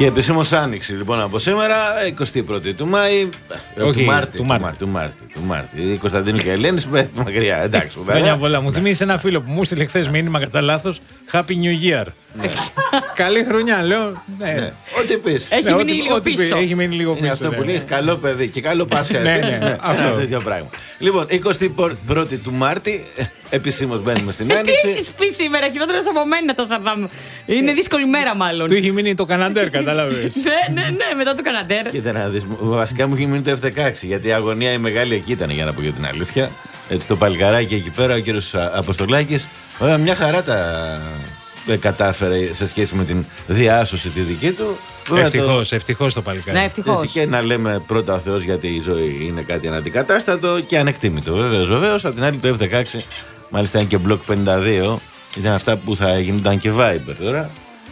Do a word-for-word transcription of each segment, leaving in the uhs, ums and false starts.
Και επισήμως άνοιξη λοιπόν από σήμερα, εικοστή πρώτη του Μάη. Όχι, του Μάρτη. Του Μάρτη. Του Μάρτη. Του Μάρτη. Η Κωνσταντίνη και η Ελένη μακριά. Εντάξει. Χρόνια πολλά. Μου θυμίζει ένα φίλο που μου στείλε χθες μήνυμα κατά λάθος. Happy New Year. Καλή χρονιά, λέω. Ό,τι πεις. Έχει μείνει λίγο πίσω. Έχει μείνει λίγο πίσω. Αυτό που λέει καλό παιδί και καλό Πάσχα. Αυτό τέτοιο πράγμα. Λοιπόν, εικοστή πρώτη του Μάρτη, επισήμως μπαίνουμε στην Άνοιξη. Τι έχεις πει σήμερα, χειρότερος από μένα το θα. Είναι δύσκολη μέρα μάλλον. Του είχε μείνει το Καναντέρ, κατάλαβες. Ναι, ναι, ναι, μετά το Καναντέρ. Κοίτα να δεις, βασικά μου είχε μείνει το εφ δεκαέξι, γιατί η αγωνία η μεγάλη εκεί ήταν, για να πω για την αλήθεια. Έτσι το παλικαράκι εκεί πέρα, ο κύριος Αποστολάκης, βέβαια μια χαρά τα κατάφερε σε σχέση με την διάσωση τη δική του. Ευτυχώς, το... ευτυχώς το παλικάρι. Ναι, ευτυχώς. Και να λέμε πρώτα ο Θεός, γιατί η ζωή είναι κάτι αναντικατάστατο και ανεκτήμητο. Βέβαιως, βέβαιως. Απ' την άλλη το εφ δεκαέξι, μάλιστα είναι και μπλοκ πενήντα δύο, ήταν αυτά που θα γίνονταν και Viber τώρα.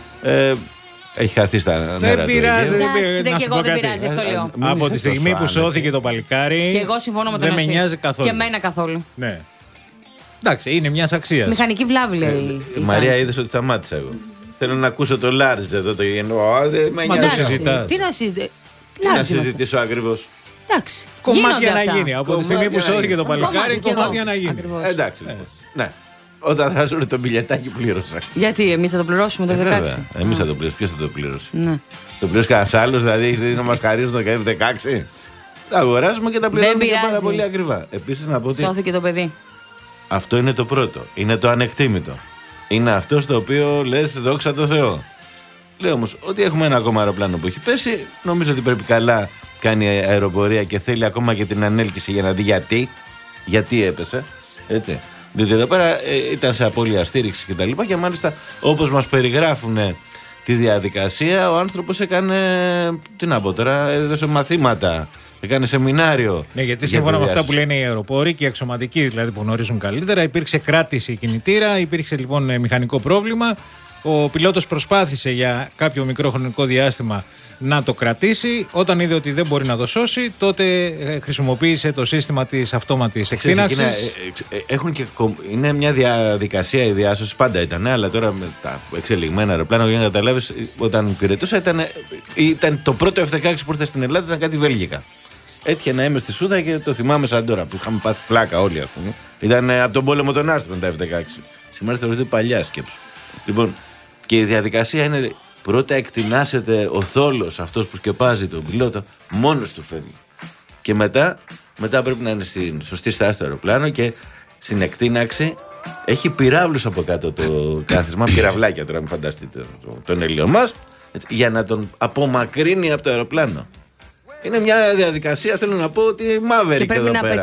Ε, έχει χαθεί στα νερά. Δεν πειράζει, δεν πειράζει. Δεν και εγώ δεν πειράζει, αυτό λέω. Από τη στιγμή που σώθηκε το παλικάρι. Και εγώ συμφωνώ με τον Δεν με νοιάζει καθόλου. Και εμένα καθόλου. Ναι. Εντάξει, είναι μια αξία. Μηχανική βλάβη, λέει. Η Μαρία είδε ότι σταμάτησα εγώ. Θέλω να ακούσω το Λάρζ εδώ το γεννό. Δεν με νοιάζει. Τι να συζητήσω. Τι να συζητήσω ακριβώς. Εντάξει. Κομμάτια να γίνει. Από τη στιγμή που σώθηκε το παλικάρι, κομμάτια να γίνει. Εντάξει. Ναι. Όταν θα ζουν το μπιλιετάκι πλήρωσα. Γιατί εμείς θα το πληρώσουμε το εφ δεκαέξι. Εμείς θα το πληρώσουμε. Ποιος θα το πληρώσει. Ναι. Το πληρώσει κανένας άλλος, δηλαδή έχεις δει να μας χαρίζουν το εφ δεκαέξι. Τα αγοράζουμε και τα πληρώνουμε και πάρα πολύ ακριβά. Επίσης να πω ότι. Σώθηκε το παιδί. Αυτό είναι το πρώτο. Είναι το ανεκτήμητο. Είναι αυτό στο οποίο λες δόξα τω Θεώ. Λέω όμως ότι έχουμε ένα ακόμα αεροπλάνο που έχει πέσει. Νομίζω ότι πρέπει καλά κάνει αεροπορία και θέλει ακόμα και την ανέλκυση για να δει γιατί. Γιατί έπεσε. Έτσι. Διότι εδώ πέρα ε, ήταν σε απώλεια στήριξη κτλ. Και, και μάλιστα όπως μας περιγράφουν ε, τη διαδικασία, ο άνθρωπος έκανε. Τι να πω τώρα, έδωσε μαθήματα. Έκανε σεμινάριο. Ναι, γιατί σύμφωνα με αυτά που λένε οι αεροπόροι και οι αξιωματικοί δηλαδή που γνωρίζουν καλύτερα, υπήρξε κράτηση κινητήρα, υπήρξε λοιπόν μηχανικό πρόβλημα. Ο πιλότος προσπάθησε για κάποιο μικρό χρονικό διάστημα να το κρατήσει. Όταν είδε ότι δεν μπορεί να το σώσει, τότε χρησιμοποίησε το σύστημα της αυτόματης εκτείναξης. Έχουν και, είναι μια διαδικασία η διάσωση, πάντα ήταν, αλλά τώρα με τα εξελιγμένα αεροπλάνα, για να καταλάβεις, όταν υπηρετούσα, ήταν, ήταν το πρώτο εφ δεκαέξι που ήρθε στην Ελλάδα, ήταν κάτι βέλγικα. Έτυχε να είμαι στη Σούδα και το θυμάμαι σαν τώρα που είχαμε πάθει πλάκα όλοι, ας πούμε. Ήταν από τον πόλεμο των Άρθρων τα εφ δεκαέξι. Σήμερα θεωρείται παλιά σκέψου. Λοιπόν, και η διαδικασία είναι πρώτα εκτινάσεται ο θόλος, αυτός που σκεπάζει τον πιλότο, μόνος του φεύγει. Και μετά, μετά πρέπει να είναι στην σωστή στάση το αεροπλάνο και στην εκτείναξη έχει πυράβλους από κάτω το κάθισμα, πυραυλάκια τώρα, μην φανταστείτε τον Έλληνο μας, έτσι, για να τον απομακρύνει από το αεροπλάνο. Είναι μια διαδικασία, θέλω να πω, ότι μαύρη και εδώ πέρα.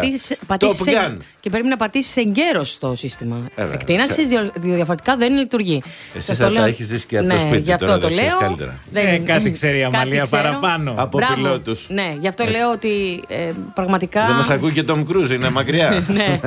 Σε, και πρέπει να πατήσεις εγκαίρως το σύστημα εκτείναξης, διαφορετικά δεν λειτουργεί. Εσύ θα λέω... τα έχεις ζήσει και από ναι, το σπίτι, γι' αυτό τώρα το λέω. Καλύτερα. Δεν... Ε, κάτι ξέρει η Αμαλία παραπάνω. Από πιλότους. Ναι, γι' αυτό έτσι λέω ότι ε, πραγματικά. Δεν μας ακούει και ο Τόμ Κρούζ, είναι μακριά. Ναι,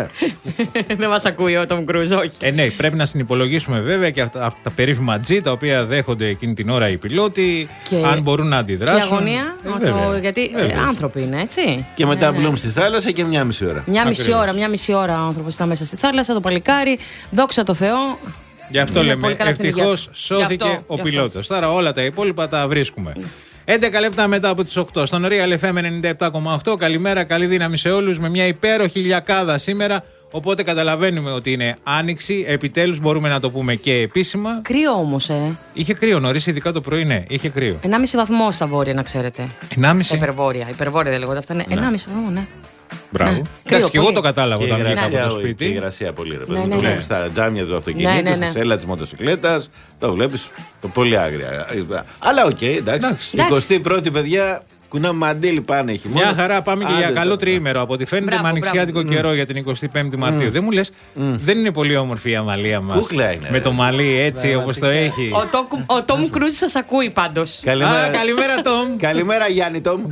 δεν μας ακούει ο Τόμ Κρούζ, όχι. Ε, ναι, πρέπει να συνυπολογίσουμε βέβαια και αυτά, αυτά τα περίφημα G τα οποία δέχονται εκείνη την ώρα οι πιλότοι, και... αν μπορούν να αντιδράσουν. Και αγωνία, γιατί Ε, άνθρωποι είναι, έτσι. Και μετά βγούμε στη θάλασσα και μια μισή ώρα. Μια μισή ώρα, μια μισή ώρα ο άνθρωπος ήταν μέσα στη θάλασσα, το παλικάρι. Δόξα τω Θεώ. Γι' αυτό λέμε. Ευτυχώς σώθηκε αυτό, ο πιλότος. Τώρα όλα τα υπόλοιπα τα βρίσκουμε. Mm. έντεκα λεπτά μετά από τις οκτώ στον Real εφ εμ ενενήντα επτά κόμμα οκτώ. Καλημέρα, καλή δύναμη σε όλους με μια υπέροχη λιακάδα σήμερα. Οπότε καταλαβαίνουμε ότι είναι άνοιξη. Επιτέλους μπορούμε να το πούμε και επίσημα. Κρύο όμως, ε. Είχε κρύο νωρίς, ειδικά το πρωί, ναι. Είχε κρύο. ενάμιση βαθμό στα βόρεια, να ξέρετε. ενάμιση. Υπερβόρεια. Υπερβόρεια δεν λέγονται αυτά. Είναι ενάμιση βαθμό, ναι. Μπράβο. Ναι. Εντάξει, και εγώ το κατάλαβα όταν ήρθα από το σπίτι. Και η υγρασία πολύ, ρε παιδί. Ναι, ναι, το ναι. βλέπεις στα τζάμια του αυτοκινήτου, ναι, ναι, ναι. στη σέλα της μοτοσυκλέτας. Το βλέπεις το πολύ άγρια. Αλλά οκ, okay, εντάξει. εικοστή πρώτη, παιδιά. Κουνάμε μαντίλι πάνε χειμώνα. Μια χαρά, πάμε και για καλό τριήμερο. Από ό,τι φαίνεται μπράβο, με ανοιξιάτικο καιρό mm. για την εικοστή πέμπτη Μαρτίου. Mm. Δεν μου λες, mm. δεν είναι πολύ όμορφη η Αμαλία μας. Κούκλα είναι. Με το μαλλί έτσι όπως το έχει. Ο Τόμ Κρούζ σας ακούει πάντως. Καλημέρα, Τόμ. Καλημέρα, Γιάννη Τόμ.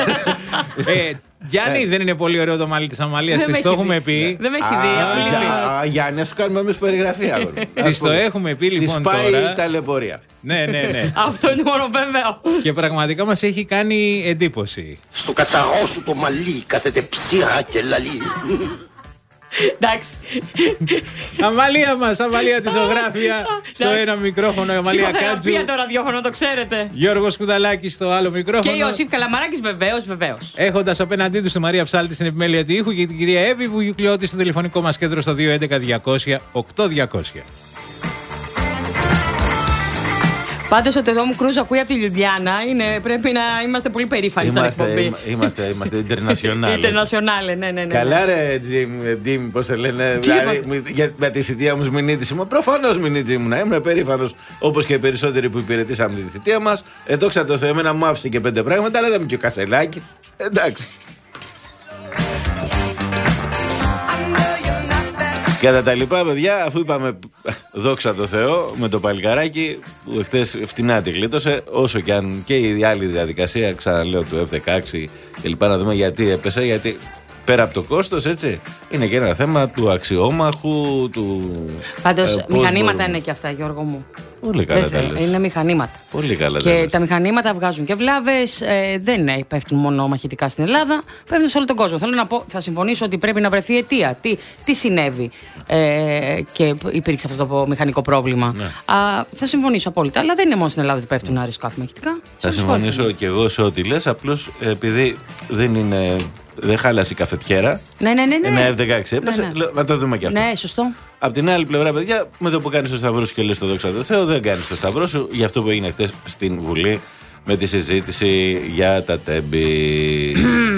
Γιάννη, δεν είναι πολύ ωραίο το μαλλί της Αμαλίας, της το έχουμε πει. Δεν με έχει δει. Γιάννη, να σου κάνουμε εμείς περιγραφή. Της το έχουμε πει λοιπόν τώρα. Της πάει η ταλαιπωρία. Ναι, ναι, ναι. Αυτό είναι μόνο βέβαιο. Και πραγματικά μας έχει κάνει εντύπωση. Στο κατσαρό σου το μαλλί κάθεται ψήρα και λαλί. Εντάξει. Αμαλία μας, Αμαλία τη ζωγράφια. Στο ένα μικρόφωνο, η Αμαλία Κάτζου. Ψυχοθεραπεία το ραδιόφωνο, το ξέρετε. Γιώργος Κουδαλάκης στο άλλο μικρόφωνο. Και Ιωσήφ Καλαμαράκης, βεβαίως, βεβαίως. Έχοντας απέναντί του τη Μαρία Ψάλτη στην επιμέλεια του ήχου και την κυρία Εύη Βουγιουκλιώτη στο τηλεφωνικό μας κέντρο στο δύο έντεκα διακόσια οκτώ διακόσια. Πάντως ότι εδώ μου Κρούζ ακούει από τη Λιουμπλιάνα, είναι, πρέπει να είμαστε πολύ περήφανοι σαν εκπομπή. Είμαστε, είμαστε international. International, ναι, ναι, ναι. Καλά ρε Τζιμ, πώς σε λένε, δηλαδή με τη θητεία μου μηνύτηση μου. Προφανώς μηνύτηση μου να ήμουν περήφανος, όπως και οι περισσότεροι που υπηρετήσαμε τη θητεία μας. Εδώ το Θεό, εμένα μου άφησε και πέντε πράγματα, αλλά είδαμε και ο Κασελάκη. Εντάξει. Κατά τα λοιπά, παιδιά, αφού είπαμε δόξα τω Θεώ με το παλικαράκι που χτες φτηνά τη γλίτωσε, όσο και αν και η άλλη διαδικασία, ξαναλέω, του εφ δεκαέξι και λοιπά, να δούμε γιατί έπεσε, γιατί πέρα από το κόστος, έτσι, είναι και ένα θέμα του αξιόμαχου, του... Πάντως, ε, μηχανήματα μπορούμε. είναι και αυτά, Γιώργο μου. Πολύ καλά τα λες. Είναι μηχανήματα. Πολύ καλά και τα λες. τα μηχανήματα βγάζουν και βλάβες. Ε, δεν πέφτουν μόνο μαχητικά στην Ελλάδα, πέφτουν σε όλο τον κόσμο. Θέλω να πω, θα συμφωνήσω ότι πρέπει να βρεθεί αιτία. Τι, τι συνέβη ε, και υπήρξε αυτό το μηχανικό πρόβλημα. Ναι. Α, θα συμφωνήσω απόλυτα. Αλλά δεν είναι μόνο στην Ελλάδα ότι πέφτουν άρισκα μαχητικά. Θα συμφωνήσω και εγώ σε ό,τι λες, απλώς επειδή δεν είναι. Δεν χάλασε η καφετιέρα. Ναι, ναι, ναι. ναι. Ένα εφ δεκαέξι έπεσε. Ναι, ναι. Λέω, να το δούμε και αυτό. Ναι, σωστό. Απ' την άλλη πλευρά, παιδιά, με το που κάνεις το σταυρό σου και λες το δόξα τω Θεώ, δεν κάνεις το σταυρό σου για αυτό που έγινε χτες στην Βουλή με τη συζήτηση για τα τέμπη.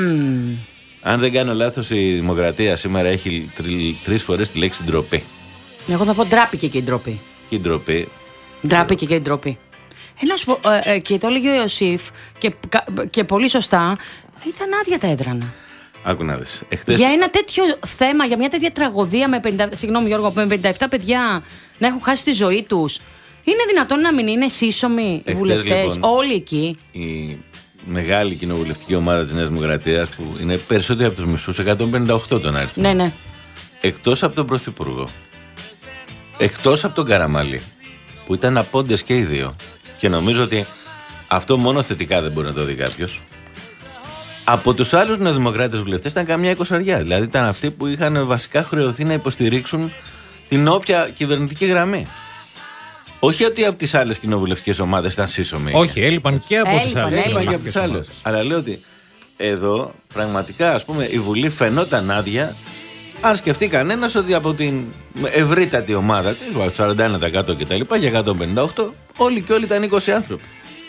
Αν δεν κάνω λάθος, η Δημοκρατία σήμερα έχει τρι, τρεις φορές τη λέξη ντροπή. Εγώ θα πω ντράπηκε και η ντροπή. Και η ντροπή. Ντράπηκε και η ντροπή. Ε, να σου πω, ε, ε, και το έλεγε ο Ιωσήφ και, και πολύ σωστά, ήταν άδεια τα έδρανα. Άκου να δεις. Εχθές... Για ένα τέτοιο θέμα, για μια τέτοια τραγωδία με πενήντα, συγγνώμη Γιώργο, με πενήντα επτά παιδιά να έχουν χάσει τη ζωή τους, είναι δυνατόν να μην είναι σύσσωμοι οι βουλευτές, λοιπόν, όλοι εκεί? Η μεγάλη κοινοβουλευτική ομάδα της Νέας Δημοκρατίας, που είναι περισσότεροι από τους μισούς, εκατόν πενήντα οκτώ τον αριθμό. Ναι, ναι. Εκτός από τον Πρωθυπουργό, εκτός από τον Καραμαλή, που ήταν απόντες και οι δύο, και νομίζω ότι αυτό μόνο θετικά δεν μπορεί να το δει κάποιος. Από τους άλλους νεοδημοκράτες βουλευτές ήταν καμιά εικοσαριά. Δηλαδή ήταν αυτοί που είχαν βασικά χρεωθεί να υποστηρίξουν την όποια κυβερνητική γραμμή. Όχι ότι από τις άλλες κοινοβουλευτικές ομάδες ήταν σύσσωμοι. Όχι, έλειπαν και από τις άλλες. Έλειπαν και από τις άλλες. Αλλά λέω ότι εδώ πραγματικά, ας πούμε, η Βουλή φαινόταν άδεια. Αν σκεφτεί κανένας ότι από την ευρύτατη ομάδα της, το σαράντα ένα τοις εκατό και τα λοιπά, για εκατόν πενήντα οκτώ, όλοι και όλοι ήταν είκοσι άνθρωποι.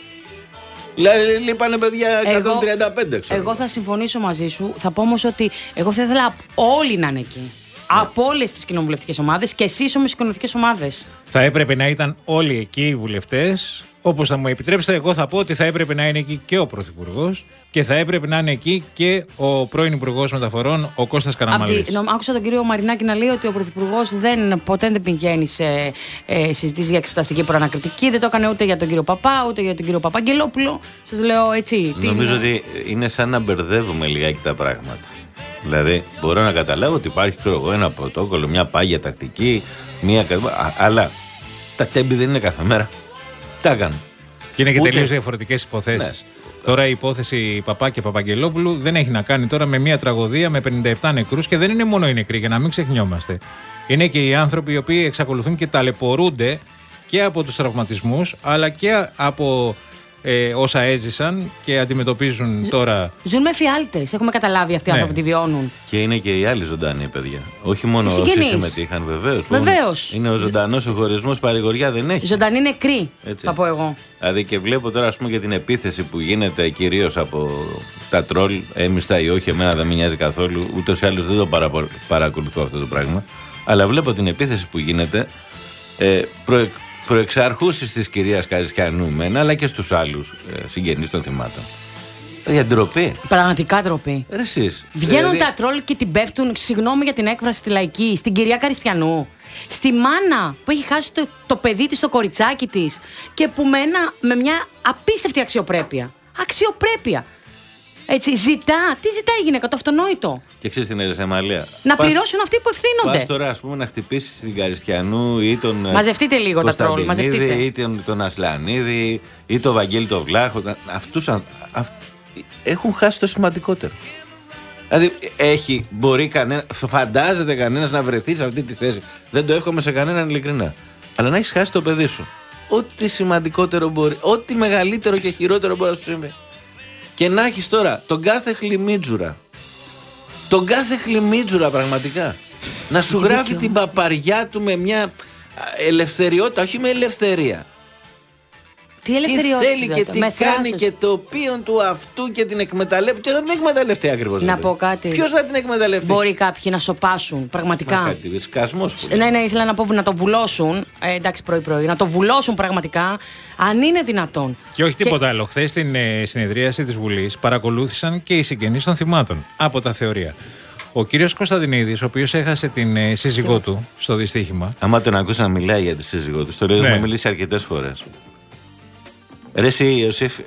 Λείπανε παιδιά εκατόν τριάντα πέντε, ξέρω. Εγώ θα συμφωνήσω μαζί σου. Θα πω όμως ότι εγώ θα ήθελα όλοι να είναι εκεί. Ναι. Από όλες τις κοινοβουλευτικές ομάδες και σύσσωμες κοινοβουλευτικές ομάδες. Θα έπρεπε να ήταν όλοι εκεί οι βουλευτές. Όπως θα μου επιτρέψετε, εγώ θα πω ότι θα έπρεπε να είναι εκεί και ο Πρωθυπουργός και θα έπρεπε να είναι εκεί και ο πρώην Υπουργός Μεταφορών, ο Κώστας Καραμαλής. Τη, άκουσα τον κύριο Μαρινάκη να λέει ότι ο Πρωθυπουργός δεν, ποτέ δεν πηγαίνει σε ε, συζητήσεις για εξεταστική προανακριτική. Δεν το έκανε ούτε για τον κύριο Παπά, ούτε για τον κύριο Παπαγγελόπουλο. Σας λέω έτσι. Νομίζω είναι... ότι είναι σαν να μπερδεύουμε λιγάκι τα πράγματα. Δηλαδή, μπορώ να καταλάβω ότι υπάρχει, ξέρω εγώ, ένα πρωτόκολλο, μια πάγια τακτική, μια... αλλά τα τέμπη δεν είναι κάθε μέρα. Τα έκαναν. Και είναι και Ούτε... τελείως διαφορετικές υποθέσεις. Ναι. Τώρα η υπόθεση Παπά και Παπαγγελόπουλου δεν έχει να κάνει τώρα με μια τραγωδία με πενήντα επτά νεκρούς και δεν είναι μόνο οι νεκροί, για να μην ξεχνιόμαστε. Είναι και οι άνθρωποι οι οποίοι εξακολουθούν και ταλαιπωρούνται και από τους τραυματισμούς αλλά και από ε, όσα έζησαν και αντιμετωπίζουν Ζ, τώρα. Ζουν με φιάλτες. Έχουμε καταλάβει αυτοί οι ναι. άνθρωποι τη βιώνουν. Και είναι και οι άλλοι ζωντανοί παιδιά. Όχι μόνο όσοι συμμετείχαν, βεβαίως. Βεβαίως. Είναι ο ζωντανός ο χωρισμός, παρηγοριά δεν έχει. Ζωντανοί νεκροί, θα πω εγώ. Δηλαδή και βλέπω τώρα, ας πούμε, για την επίθεση που γίνεται κυρίως από τα τρόλ, έμιστα ή όχι, εμένα δεν με νοιάζει καθόλου. Ούτως ή άλλως δεν το παρα, παρακολουθώ αυτό το πράγμα. Αλλά βλέπω την επίθεση που γίνεται ε, προ, προεξάρχουσης της κυρίας Καριστιανού μένα, αλλά και στους άλλους ε, συγγενείς των θυμάτων. Για ντροπή. Πραγματικά ντροπή. Εσείς. Βγαίνουν δηλαδή... τα τρόλ και την πέφτουν, συγγνώμη για την έκφραση, στη λαϊκή, στην κυρία Καριστιανού. Στη μάνα που έχει χάσει το, το παιδί της, το κοριτσάκι της και που με, ένα, με μια απίστευτη αξιοπρέπεια. Αξιοπρέπεια. Έτσι, ζητά. Τι ζητάει η γυναίκα, το αυτονόητο. Και ξέρεις την αίρεσα Εμαλία. Να πας, πληρώσουν αυτοί που ευθύνονται. Πας τώρα, ας πούμε, να χτυπήσεις την Καριστιανού ή τον. Μαζευτείτε λίγο τα τρόλ. Μαζευτείτε. Ή τον, τον Ασλανίδη ή τον Βαγγέλη τον Βλάχο. Αυτούς αυ, έχουν χάσει το σημαντικότερο. Δηλαδή, έχει, μπορεί κανένα, φαντάζεται κανένας να βρεθεί σε αυτή τη θέση. Δεν το εύχομαι σε κανέναν ειλικρινά. Αλλά να έχεις χάσει το παιδί σου. Ό,τι σημαντικότερο μπορεί, ό,τι μεγαλύτερο και χειρότερο μπορεί να σου συμβεί. Και να έχεις τώρα τον κάθε χλιμίτζουρα. Τον κάθε χλιμίτζουρα πραγματικά. Να σου γράφει την παπαριά του με μια ελευθεριότητα, όχι με ελευθερία. Τι ελευθεριότητα. Τι θέλει και τι με κάνει θράσος. και το οποίο του αυτού και την εκμεταλλεύει. Και να την εκμεταλλευτεί ακριβώς. Να πω κάτι. Ποιος θα την εκμεταλλευτεί. Μπορεί κάποιοι να σοπάσουν, πραγματικά. Μα κάτι, σκασμός που Ναι, ναι, ήθελα να πω να το βουλώσουν. Ε, εντάξει, πρωί-πρωί. Να το βουλώσουν πραγματικά, αν είναι δυνατόν. Και όχι τίποτα και... άλλο. Χθες στην ε, συνεδρίαση της Βουλής παρακολούθησαν και οι συγγενείς των θυμάτων από τα θεωρία. Ο κύριος Κωνσταντινίδης, ο οποίος έχασε την ε, σύζυγό του στο δυστύχημα. Άμα τον ακούσα να μιλάει για τη σύζυγό του, το λέω, ναι. Έχουμε μιλήσει αρκετές φορές. Ρε εσύ, Ιωσήφ, ε,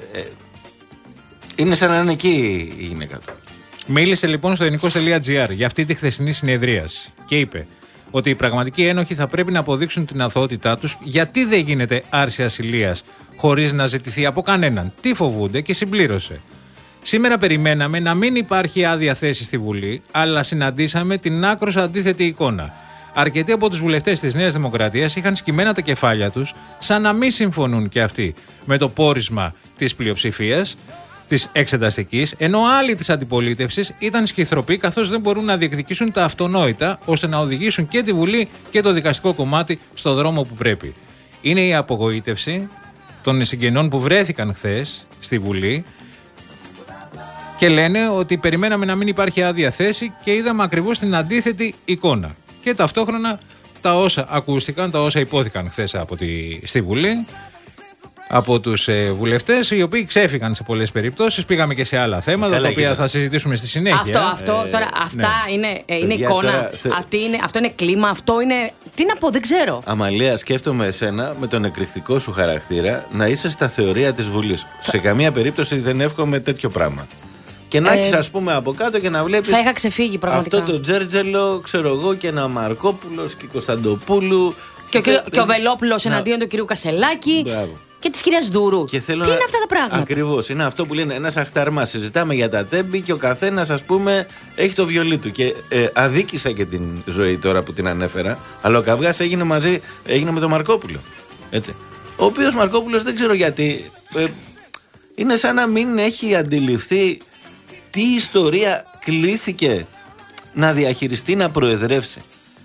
είναι σαν να είναι εκεί η γυναίκα του. Μίλησε λοιπόν στο ελληνικός τελεία τζι άρ για αυτή τη χθεσινή συνεδρίαση και είπε ότι οι πραγματικοί ένοχοι θα πρέπει να αποδείξουν την αθωότητά τους, γιατί δεν γίνεται άρση ασυλίας χωρίς να ζητηθεί από κανέναν. Τι φοβούνται, και συμπλήρωσε. Σήμερα περιμέναμε να μην υπάρχει άδεια θέση στη Βουλή, αλλά συναντήσαμε την άκρως αντίθετη εικόνα. Αρκετοί από τους βουλευτές της Νέας Δημοκρατίας είχαν σκυμμένα τα κεφάλια τους, σαν να μην συμφωνούν και αυτοί με το πόρισμα της πλειοψηφίας, της εξεταστικής, ενώ άλλοι της αντιπολίτευσης ήταν σχιθροποί, καθώς δεν μπορούν να διεκδικήσουν τα αυτονόητα, ώστε να οδηγήσουν και τη Βουλή και το δικαστικό κομμάτι στο δρόμο που πρέπει. Είναι η απογοήτευση των συγγενών που βρέθηκαν χθες στη Βουλή και λένε ότι περιμέναμε να μην υπάρχει άδεια θέση και είδαμε ακριβώς την αντίθετη εικόνα. Και ταυτόχρονα τα όσα ακούστηκαν, τα όσα υπόθηκαν χθες από τη, στη Βουλή από τους ε, βουλευτές, οι οποίοι ξέφυγαν σε πολλές περιπτώσεις. Πήγαμε και σε άλλα θέματα, Καλά, τα οποία θα συζητήσουμε στη συνέχεια. Αυτό, αυτό ε, τώρα, αυτά ναι. είναι, ε, είναι εικόνα, τώρα, θε... αυτή είναι, αυτό είναι κλίμα, αυτό είναι. Τι να πω, δεν ξέρω. Αμαλία, σκέφτομαι εσένα με τον εκρηκτικό σου χαρακτήρα να είσαι στα θεωρία της Βουλής. Θα... Σε καμία περίπτωση δεν εύχομαι τέτοιο πράγμα. Και να ε, έχεις, ας πούμε, από κάτω και να βλέπεις. Θα είχα ξεφύγει πραγματικά. Αυτό το Τζέρτζελο, ξέρω εγώ, και ένα Μαρκόπουλος και Κωνσταντοπούλου. Και, και, και, και ο Βελόπουλος να... εναντίον του κυρίου Κασελάκη. Μπράβο. Και τη κυρία Ντούρου. Τι να... είναι αυτά τα πράγματα. Ακριβώς. Είναι αυτό που λένε ένας αχταρμάς. Συζητάμε για τα τέμπη και ο καθένας, ας πούμε, έχει το βιολί του. Και ε, αδίκησα και την ζωή τώρα που την ανέφερα. Αλλά ο καυγάς έγινε μαζί, έγινε με τον Μαρκόπουλο. Έτσι. Ο οποίος Μαρκόπουλος δεν ξέρω γιατί. Ε, είναι σαν να μην έχει αντιληφθεί τι ιστορία κλήθηκε να διαχειριστεί, να προεδρεύσει.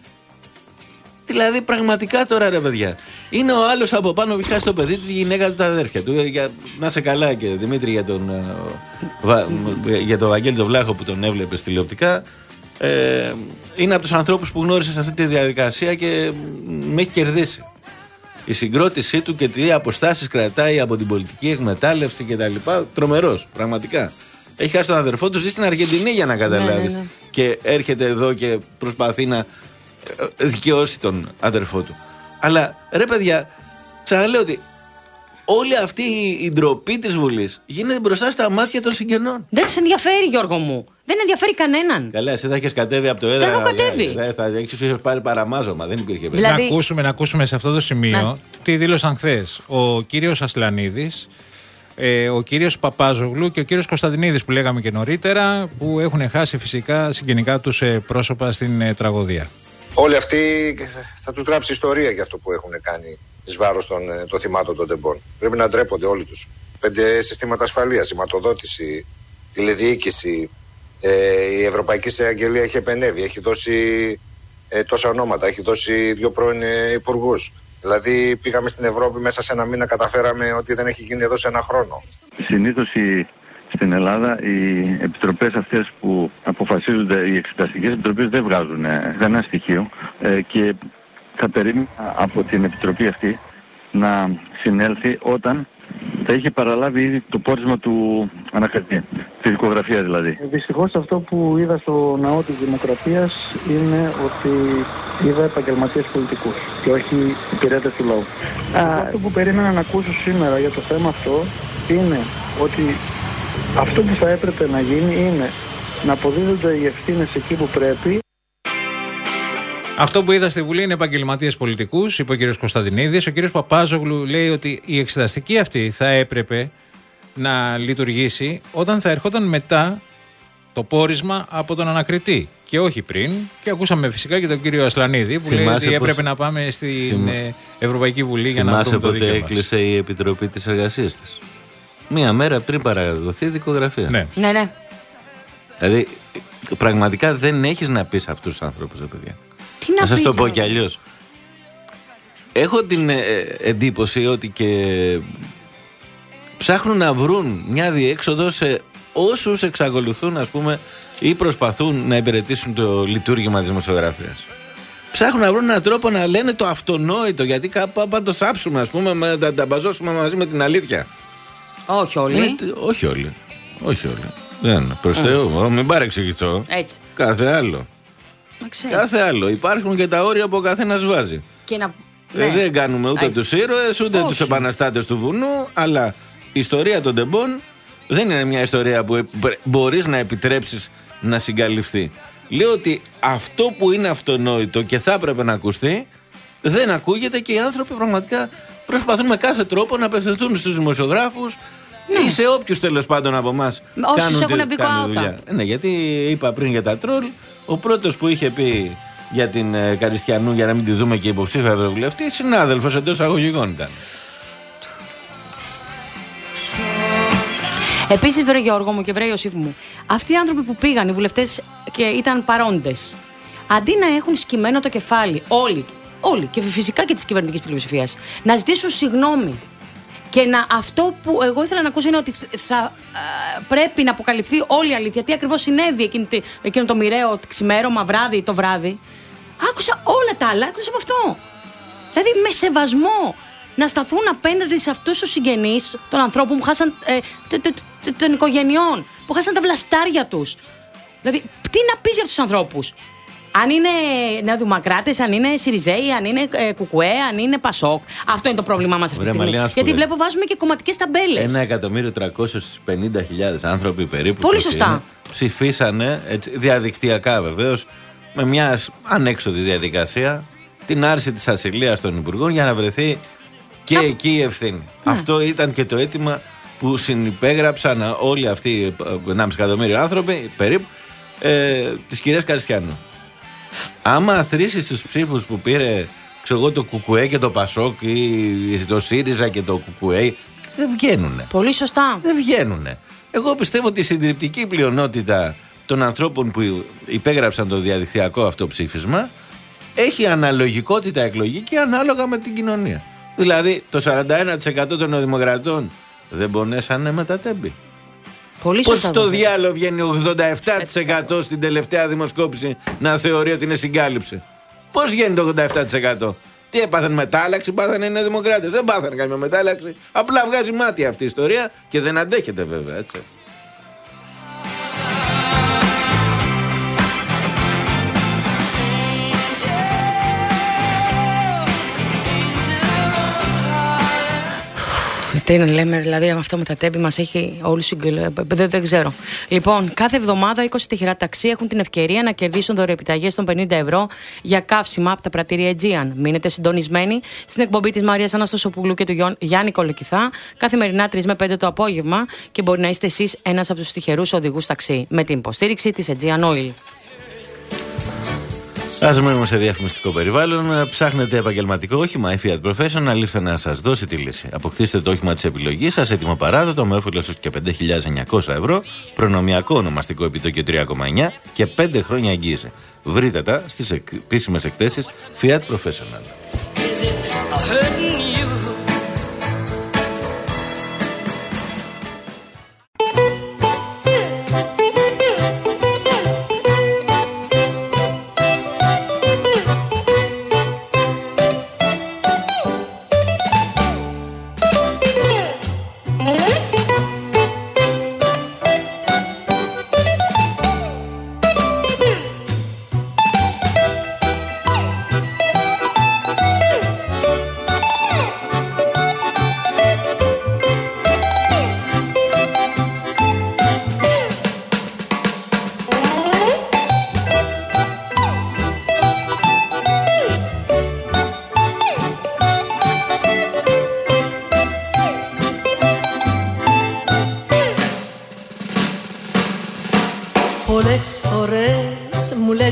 Δηλαδή, πραγματικά τώρα, ρε παιδιά. Είναι ο άλλος από πάνω που έχει χάσει το παιδί του, τη γυναίκα του, τα αδέρφια του. Για, να σε καλά, και Δημήτρη, για τον, βα, για τον Βαγγέλη τον Βλάχο που τον έβλεπε τηλεοπτικά. Ε, είναι από τους ανθρώπους που γνώρισε σε αυτή τη διαδικασία και με έχει κερδίσει. Η συγκρότησή του και τι αποστάσεις κρατάει από την πολιτική εκμετάλλευση κτλ. Τρομερός, πραγματικά. Έχει χάσει τον αδερφό του, ζει στην Αργεντινή, για να καταλάβεις. Ναι, ναι, ναι. Και έρχεται εδώ και προσπαθεί να δικαιώσει τον αδερφό του. Αλλά ρε παιδιά, ξαναλέω ότι όλη αυτή η ντροπή της Βουλής γίνεται μπροστά στα μάτια των συγγενών. Δεν τους ενδιαφέρει, Γιώργο μου. Δεν ενδιαφέρει κανέναν. Καλά, εσύ θα έχεις κατέβει από το έδρα. Δεν έχω κατέβει. Θα, θα έχεις πάρει παραμάζωμα, δεν υπήρχε παιδί. Δηλαδή... Να, ακούσουμε, να ακούσουμε σε αυτό το σημείο να... τι δήλωσαν χθες ο κύριος Ασλανίδης, ε, ο κύριος Παπάζογλου και ο κύριος Κωνσταντινίδης που λέγαμε και νωρίτερα, που έχουν χάσει φυσικά συγγενικά τους ε, πρόσωπα στην ε, τραγωδία. Όλοι αυτοί θα τους γράψει ιστορία για αυτό που έχουν κάνει εις βάρος των, των θυμάτων των τεμπών. Πρέπει να ντρέπονται όλοι τους. Πέντε συστήματα ασφαλείας, σηματοδότηση, τηλεδιοίκηση, ε, η Ευρωπαϊκή Εισαγγελία έχει επενέβει, έχει δώσει ε, τόσα ονόματα, έχει δώσει δύο πρώην ε, υπουργούς. Δηλαδή πήγαμε στην Ευρώπη, μέσα σε ένα μήνα καταφέραμε ότι δεν έχει γίνει εδώ σε ένα χρόνο. Συνήθως η... Στην Ελλάδα οι επιτροπές αυτές που αποφασίζονται, οι εξεταστικές επιτροπές δεν βγάζουν κανένα στοιχείο ε, και θα περίμενα από την επιτροπή αυτή να συνέλθει όταν θα είχε παραλάβει ήδη το πόρισμα του αναχαρτή, τη δικογραφία δηλαδή. Δυστυχώς αυτό που είδα στο ναό της Δημοκρατίας είναι ότι είδα επαγγελματίες πολιτικούς και όχι υπηρέτες του λαού. Α, αυτό που περίμενα να ακούσω σήμερα για το θέμα αυτό είναι ότι αυτό που θα έπρεπε να γίνει είναι να αποδίδονται οι ευθύνες εκεί που πρέπει. Αυτό που είδα στη Βουλή είναι επαγγελματίες πολιτικούς, είπε ο κ. Κωνσταντινίδης. Ο κ. Παπάζογλου λέει ότι η εξεταστική αυτή θα έπρεπε να λειτουργήσει όταν θα ερχόταν μετά το πόρισμα από τον ανακριτή και όχι πριν. Και ακούσαμε φυσικά και τον κύριο Ασλανίδη που λέει ότι έπρεπε να πάμε στην Θυμά... Ευρωπαϊκή Βουλή για να βρούμε το δίκαιο μας. Θυμάσαι πότε έκλεισε η Επιτροπή της Εργασίας της? Μία μέρα πριν παραδοθεί η δικογραφία. Ναι, ναι, ναι. Δηλαδή πραγματικά δεν έχεις να πεις αυτούς τους ανθρώπους, παιδιά. Τι να, να σας το πω κι αλλιώς. Έχω την ε, εντύπωση ότι και ψάχνουν να βρουν μια διέξοδο σε όσους εξακολουθούν, ας πούμε, ή προσπαθούν να υπηρετήσουν το λειτουργήμα της δημοσιογραφίας. Ψάχνουν να βρουν έναν τρόπο να λένε το αυτονόητο, γιατί κάπου θα το θάψουμε, ας πούμε, να τα, τα μπαζώσουμε μαζί με την αλήθεια. Όχι όλοι. Είναι, όχι όλοι. Όχι όλοι. Δεν, προς mm. Θεού, μην παρεξηγηθώ. Έτσι. Κάθε άλλο. Κάθε άλλο. Υπάρχουν και τα όρια που ο καθένας βάζει. Και να... ε, ναι. Δεν κάνουμε ούτε τους ήρωες, ούτε όχι. τους επαναστάτες του βουνού, αλλά η ιστορία των τεμπών δεν είναι μια ιστορία που μπορείς να επιτρέψεις να συγκαλυφθεί. Λέω ότι αυτό που είναι αυτονόητο και θα έπρεπε να ακουστεί, δεν ακούγεται και οι άνθρωποι πραγματικά προσπαθούν με κάθε τρόπο να απευθυνθούν στους δημοσιογράφους ναι. ή σε όποιους τέλος πάντων από εμάς κάνουν, κάνουν δουλειά. Ναι, γιατί είπα πριν για τα τρόλ, ο πρώτος που είχε πει για την ε, Καριστιανού, για να μην τη δούμε και υποψήφια ευρωβουλευτή, συνάδελφος εντός αγωγικών ήταν. Επίσης, βρε Γιώργο μου και βρε Ιωσήφ μου, αυτοί οι άνθρωποι που πήγαν, οι βουλευτές και ήταν παρόντες, αντί να έχουν σκυμμένο το κεφάλι, όλοι, όλοι και φυσικά και της κυβερνητικής πλειοψηφίας, να ζητήσουν συγγνώμη. Και να, αυτό που εγώ ήθελα να ακούσω είναι ότι θα α, πρέπει να αποκαλυφθεί όλη η αλήθεια. Τι ακριβώς συνέβη εκείνη, εκείνο το μοιραίο ξημέρωμα, βράδυ, το βράδυ. Άκουσα όλα τα άλλα εκτός από αυτό. Δηλαδή με σεβασμό να σταθούν απέναντι σε αυτούς τους συγγενείς των ανθρώπων που χάσαν, ε, τε, τε, τε, των οικογενειών, που χάσαν τα βλαστάρια τους. Δηλαδή, τι να πεις για αυτούς τους ανθρώπους. Αν είναι νεοδημοκράτες, αν είναι Σιριζέοι, αν είναι ε, Κουκουέ, αν είναι Πασόκ. Αυτό είναι το πρόβλημά μας αυτή τη στιγμή. Γιατί βλέπω βάζουμε και κομματικές ταμπέλες. Ένα εκατομμύριο τριακόσιες πενήντα χιλιάδες άνθρωποι περίπου. Πολύ σωστά. Είναι, ψηφίσανε έτσι, διαδικτυακά βεβαίως, με μια ανέξοδη διαδικασία, την άρση της ασυλίας των υπουργών για να βρεθεί και Α, εκεί η ευθύνη. Ναι. Αυτό ήταν και το αίτημα που συνυπέγραψαν όλοι αυτοί οι ενάμιση εκατομμύριο άνθρωποι περίπου ε, της κυρίας Καριστιανού. Άμα αθροίσεις τους ψήφους που πήρε, ξέρω εγώ, το Κουκουέ και το Πασόκ ή το ΣΥΡΙΖΑ και το Κουκουέ, δεν βγαίνουνε. Πολύ σωστά. Δεν βγαίνουνε. Εγώ πιστεύω ότι η συντριπτική πλειονότητα των ανθρώπων που υπέγραψαν το διαδικτυακό αυτό ψήφισμα έχει αναλογικότητα εκλογική ανάλογα με την κοινωνία. Δηλαδή το σαράντα ένα τοις εκατό των δημοκρατών δεν πονέσανε με τα τέμπη. Πώς στο διάλογο βγαίνει ογδόντα επτά τοις εκατό στην τελευταία δημοσκόπηση να θεωρεί ότι είναι συγκάλυψη. Πώς βγαίνει το ογδόντα επτά τοις εκατό. Τι έπαθαν μετάλλαξη, πάθανε οι νεοδημοκράτες. Δεν πάθανε καμία μετάλλαξη. Απλά βγάζει μάτι αυτή η ιστορία και δεν αντέχεται βέβαια, έτσι. Τι να λέμε, δηλαδή αυτό με τα τέμπη μας έχει όλους συγκλ... δεν, δεν ξέρω. Λοιπόν, κάθε εβδομάδα είκοσι τυχερά ταξί έχουν την ευκαιρία να κερδίσουν δωρεοεπιταγές των πενήντα ευρώ για καύσιμα από τα πρατήρια Aegean. Μείνετε συντονισμένοι στην εκπομπή της Μαρίας Αναστασοπούλου και του Γιάννη Κολοκυθά καθημερινά τρεις με πέντε το απόγευμα και μπορεί να είστε εσείς ένας από τους τυχερούς οδηγούς ταξί με την υποστήριξη της Aegean Oil. Ας μείνουμε σε διαφημιστικό περιβάλλον. Ψάχνετε επαγγελματικό όχημα, η Fiat Professional ήρθε να σας δώσει τη λύση. Αποκτήστε το όχημα της επιλογής σας, έτοιμο παράδοτο, με όφελος και πέντε χιλιάδες εννιακόσια ευρώ, προνομιακό ονομαστικό επιτόκιο τρία κόμμα εννιά και πέντε χρόνια εγγύηση. Βρείτε τα στις επίσημες εκθέσεις Fiat Professional.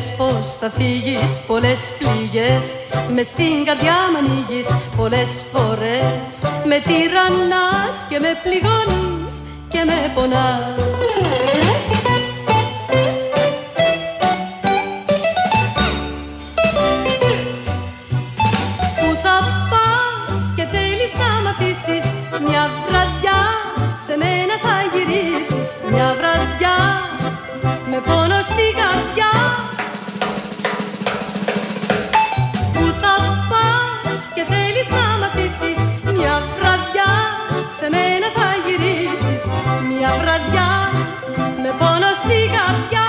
λες πως θα φύγεις, πολλές πληγές μες στην καρδιά μ' ανοίγεις πολλές φορές. Με τυραννάς και με πληγώνεις και με πονάς. Πού θα πας και θέλεις να μ' αφήσεις, μια βραδιά σε μένα θα γυρίσεις, μια βραδιά με πόνο στην καρδιά. Πού θα πας και θέλεις να μ' αφήσεις, μια βραδιά σε μένα θα γυρίσεις, μια βραδιά με πόνο στην καρδιά.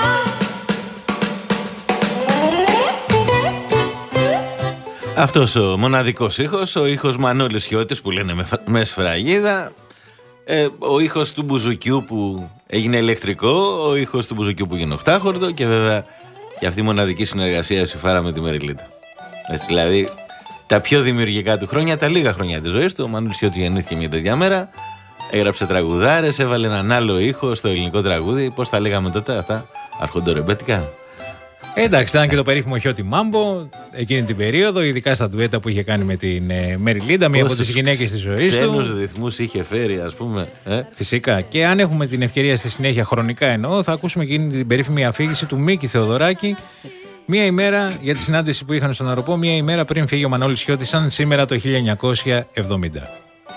Αυτός ο μοναδικός ήχος, ο ήχος Μανώλης Χιώτης που λένε με, με σφραγίδα, ε, ο ήχος του μπουζουκιού που έγινε ηλεκτρικό, ο ήχος του μπουζουκιού που έγινε οχτάχορδο και βέβαια και αυτή η μοναδική συνεργασία Σιφάρα με τη Μεριλίντα. Έτσι δηλαδή τα πιο δημιουργικά του χρόνια, τα λίγα χρόνια της ζωής του, ο Μανώλης Χιώτης γεννήθηκε μια τέτοια μέρα, έγραψε τραγουδάρες, έβαλε έναν άλλο ήχο στο ελληνικό τραγούδι, πώς τα λέγαμε τότε αυτά, αρχοντορεμπέτικα. Εντάξει, ήταν και το περίφημο Χιώτη Μάμπο εκείνη την περίοδο, ειδικά στα ντουέτα που είχε κάνει με την ε, Μεριλίντα, μία από τις γυναίκες της ζωής του. Ξένους ρυθμούς είχε φέρει, ας πούμε. Ε? Φυσικά. Και αν έχουμε την ευκαιρία στη συνέχεια, χρονικά εννοώ, θα ακούσουμε εκείνη την περίφημη αφήγηση του Μίκη Θεοδωράκη. Μία ημέρα για τη συνάντηση που είχαν στον αεροπό, μία ημέρα πριν φύγει ο Μανώλης Χιώτης, σαν σήμερα το χίλια εννιακόσια εβδομήντα.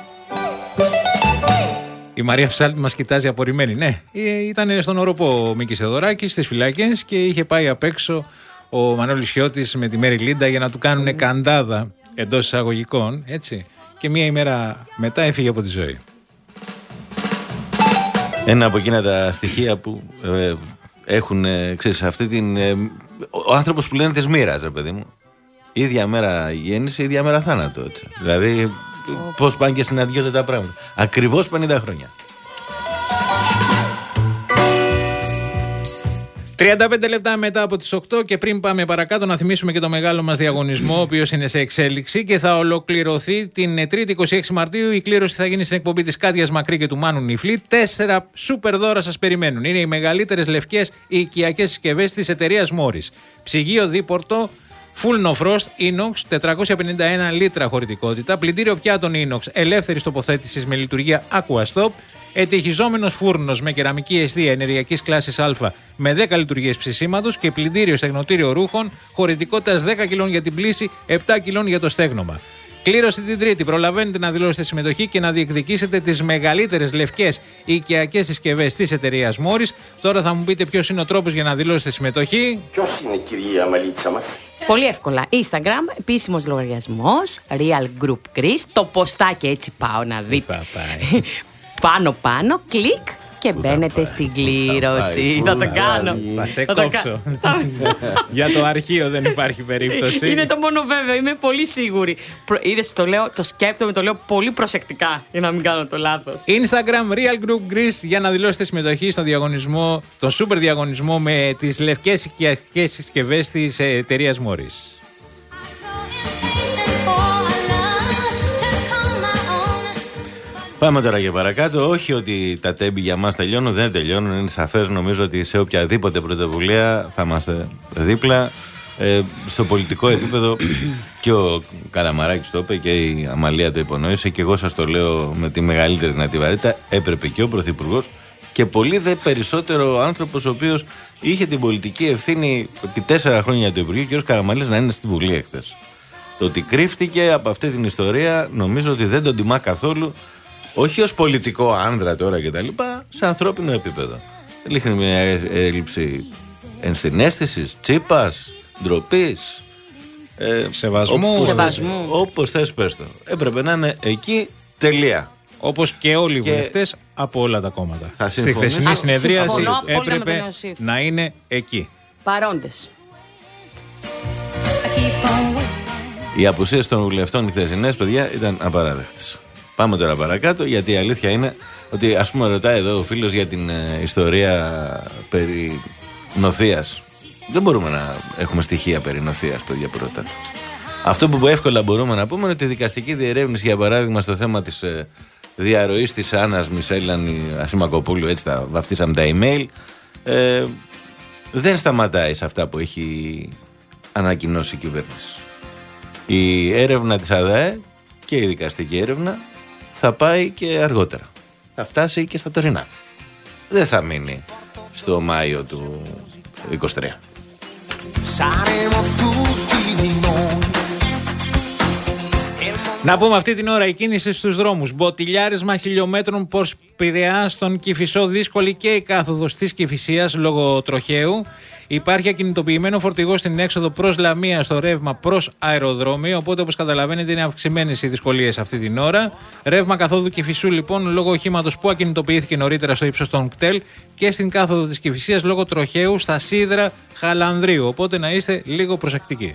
Η Μαρία Φυσάλτη μας κοιτάζει απορριμμένη. Ναι, ήταν στον οροπό ο Μίκης Θεοδωράκης στις φυλακές και είχε πάει απ' έξω ο Μανώλης Χιώτης με τη Μεριλίντα για να του κάνουν καντάδα εντός εισαγωγικών, έτσι. Και μία ημέρα μετά έφυγε από τη ζωή. Ένα από εκείνα τα στοιχεία που ε, έχουν, ε, ξέρεις, αυτή την... Ε, ο άνθρωπος που λένε της μοίρας, ρε παιδί μου. Ίδια μέρα γέννηση, ίδια μέρα θάνατο, έτσι. Δηλαδή... Πώς πάνε και συναντιόνται τα πράγματα. Ακριβώς πενήντα χρόνια. τριάντα πέντε λεπτά μετά από τις οκτώ και πριν πάμε παρακάτω να θυμίσουμε και το μεγάλο μας διαγωνισμό, ο οποίος είναι σε εξέλιξη και θα ολοκληρωθεί την Τρίτη είκοσι έξι Μαρτίου. Η κλήρωση θα γίνει στην εκπομπή της Κάτιας Μακρύ και του Μάνου Νιφλή. Τέσσερα σούπερ δώρα σας περιμένουν. Είναι οι μεγαλύτερες λευκές οικιακές συσκευές της εταιρείας Morris. Ψυγείο δίπορτο Full No Frost Inox, τετρακόσια πενήντα ένα λίτρα χωρητικότητα, πλυντήριο πιάτων Inox ελεύθερης τοποθέτησης με λειτουργία Aquastop, ετυχιζόμενος φούρνος με κεραμική αιστεία ενεργειακής κλάσης Α με δέκα λειτουργίες ψησίματος και πλυντήριο στεγνοτήριο ρούχων χωρητικότητας δέκα κιλών για την πλύση, επτά κιλών για το στέγνομα. Κλήρωση την Τρίτη. Προλαβαίνετε να δηλώσετε συμμετοχή και να διεκδικήσετε τις μεγαλύτερες λευκές οικιακές συσκευές της εταιρείας Morris. Τώρα θα μου πείτε ποιος είναι ο τρόπος για να δηλώσετε συμμετοχή. Ποιος είναι η κυρία Μαλίτσα μας? Πολύ εύκολα. Instagram, επίσημος λογαριασμός, Real Group Greece. Το ποστάκι έτσι πάω να δείτε. Πάνω πάνω, κλικ. Και που μπαίνετε στην κλήρωση. Θα, θα το κάνω. Θα σε θα κόψω. Για το αρχείο δεν υπάρχει περίπτωση. Είναι το μόνο βέβαιο. Είμαι πολύ σίγουρη. Είδες, το λέω, το σκέφτομαι, το λέω πολύ προσεκτικά για να μην κάνω το λάθος. Instagram Real Group Greece για να δηλώσετε συμμετοχή στο διαγωνισμό, το σούπερ διαγωνισμό με τις λευκές οικιακές συσκευές της εταιρείας Morris. Πάμε τώρα και παρακάτω. Όχι ότι τα τέμπη για μας τελειώνουν, δεν τελειώνουν. Είναι σαφές, νομίζω ότι σε οποιαδήποτε πρωτοβουλία θα είμαστε δίπλα. Ε, στο πολιτικό επίπεδο και ο Καραμαράκης το είπε και η Αμαλία το υπονόησε και εγώ σας το λέω με τη μεγαλύτερη δυνατή βαρύτητα. Έπρεπε και ο Πρωθυπουργός και πολύ δε περισσότερο άνθρωπος ο οποίος είχε την πολιτική ευθύνη επί τέσσερα χρόνια για το Υπουργείο, και ο κ. Καραμαλής, να είναι στη Βουλή εχθές. Το ότι κρύφτηκε από αυτή την ιστορία νομίζω ότι δεν τον τιμά καθόλου. Όχι ως πολιτικό άνδρα τώρα και τα λοιπά, σε ανθρώπινο επίπεδο. Δείχνει μια έλλειψη ενσυναίσθησης, τσίπας, ντροπής, ε, σεβασμού. Όπως, Σεβασμού. όπως θες πες το. Έπρεπε να είναι εκεί, τελεία. Όπως και όλοι οι και βουλευτές από όλα τα κόμματα. Θα στη χθεσινή Α, συνεδρίαση συμφωνώ έπρεπε να είναι εκεί. Παρόντες. Οι απουσίες των βουλευτών οι χθεσινές, παιδιά, ήταν απαράδεκτες. Πάμε τώρα παρακάτω, γιατί η αλήθεια είναι ότι, ας πούμε, ρωτάει εδώ ο φίλος για την ε, ιστορία περί νοθείας. Δεν μπορούμε να έχουμε στοιχεία περί νοθείας, παιδιά, που ρωτάτε. Αυτό που εύκολα μπορούμε να πούμε είναι ότι η δικαστική διερεύνηση, για παράδειγμα, στο θέμα της ε, διαρροής της Άννας Μισέλαν Ασημακοπούλου, έτσι τα βαφτίσαμε τα email, ε, δεν σταματάει σε αυτά που έχει ανακοινώσει η κυβέρνηση. Η έρευνα της ΑΔΑΕ και η δικαστική έρευνα θα πάει και αργότερα. Θα φτάσει και στα τωρινά. Δεν θα μείνει στο Μάιο του είκοσι τρία. Να πούμε αυτή την ώρα η κίνηση στους δρόμους. Μποτιλιάρισμα χιλιόμετρων προς Πειραιά στον Κηφισό, δύσκολη και η κάθοδος της Κηφισίας λόγω τροχαίου. Υπάρχει ακινητοποιημένο φορτηγό στην έξοδο προς Λαμία στο ρεύμα προς αεροδρόμιο. Οπότε, όπως καταλαβαίνετε, είναι αυξημένες οι δυσκολίες αυτή την ώρα. Ρεύμα καθόδου Κηφισού, λοιπόν, λόγω οχήματος που ακινητοποιήθηκε νωρίτερα στο ύψος των κτέλ και στην κάθοδο της Κηφισίας λόγω τροχαίου στα σίδερα Χαλανδρίου. Οπότε να είστε λίγο προσεκτικοί.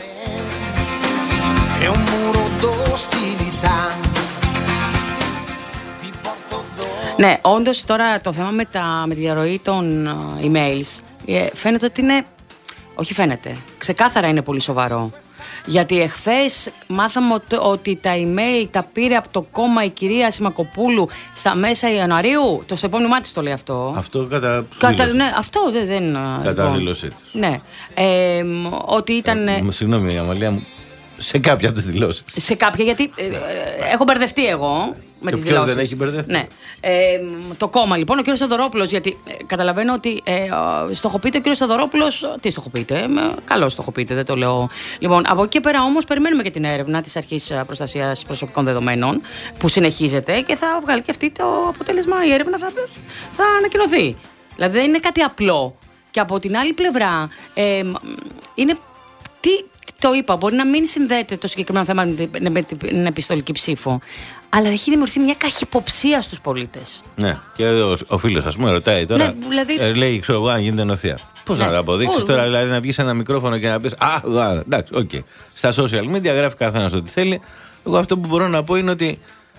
Ναι, όντως τώρα το θέμα με, τα, με τη διαρροή των uh, emails ε, φαίνεται ότι είναι, όχι φαίνεται, ξεκάθαρα είναι πολύ σοβαρό. Γιατί εχθές μάθαμε ότι, ότι τα email τα πήρε από το κόμμα η κυρία Σιμακοπούλου στα μέσα Ιανουαρίου. Το στο επόμενο της το λέει αυτό. Αυτό κατά, κατά ναι, αυτό δεν... δεν κατά λοιπόν, δήλωσή της. Ναι. Ε, ότι ήταν... Ε, συγγνώμη, Αμαλία μου. Σε κάποια από τις δηλώσεις. Σε κάποια, γιατί ε, ε, έχω μπερδευτεί εγώ με τις δηλώσεις. Δεν έχει μπερδευτεί. Ναι. Ε, το κόμμα λοιπόν, ο κ. Θοδωρόπουλος, γιατί ε, καταλαβαίνω ότι ε, στοχοποιείται ο κ. Θοδωρόπουλος. Τι στοχοποιείται, ε, καλώς στοχοποιείται, δεν το λέω. Λοιπόν, από εκεί και πέρα όμως περιμένουμε και την έρευνα της Αρχής Προστασίας Προσωπικών Δεδομένων που συνεχίζεται και θα βγάλει και αυτή το αποτέλεσμα. Η έρευνα θα, θα ανακοινωθεί. Δηλαδή δεν είναι κάτι απλό. Και από την άλλη πλευρά, ε, είναι. Τι, Το είπα, μπορεί να μην συνδέεται το συγκεκριμένο θέμα με την επιστολική ψήφο, αλλά έχει δημιουργηθεί μια καχυποψία στους πολίτες. Ναι, και ο, ο φίλος, ας πούμε, ρωτάει τώρα. Ναι, δηλαδή... ε, λέει, ξέρω εγώ, αν γίνεται νοθεία. Πώς ναι. να τα αποδείξεις τώρα, δηλαδή να βγεις ένα μικρόφωνο και να πεις Α, α εντάξει, οκ. Okay. Στα social media γράφει καθένας ό,τι θέλει. Εγώ αυτό που μπορώ να πω είναι ότι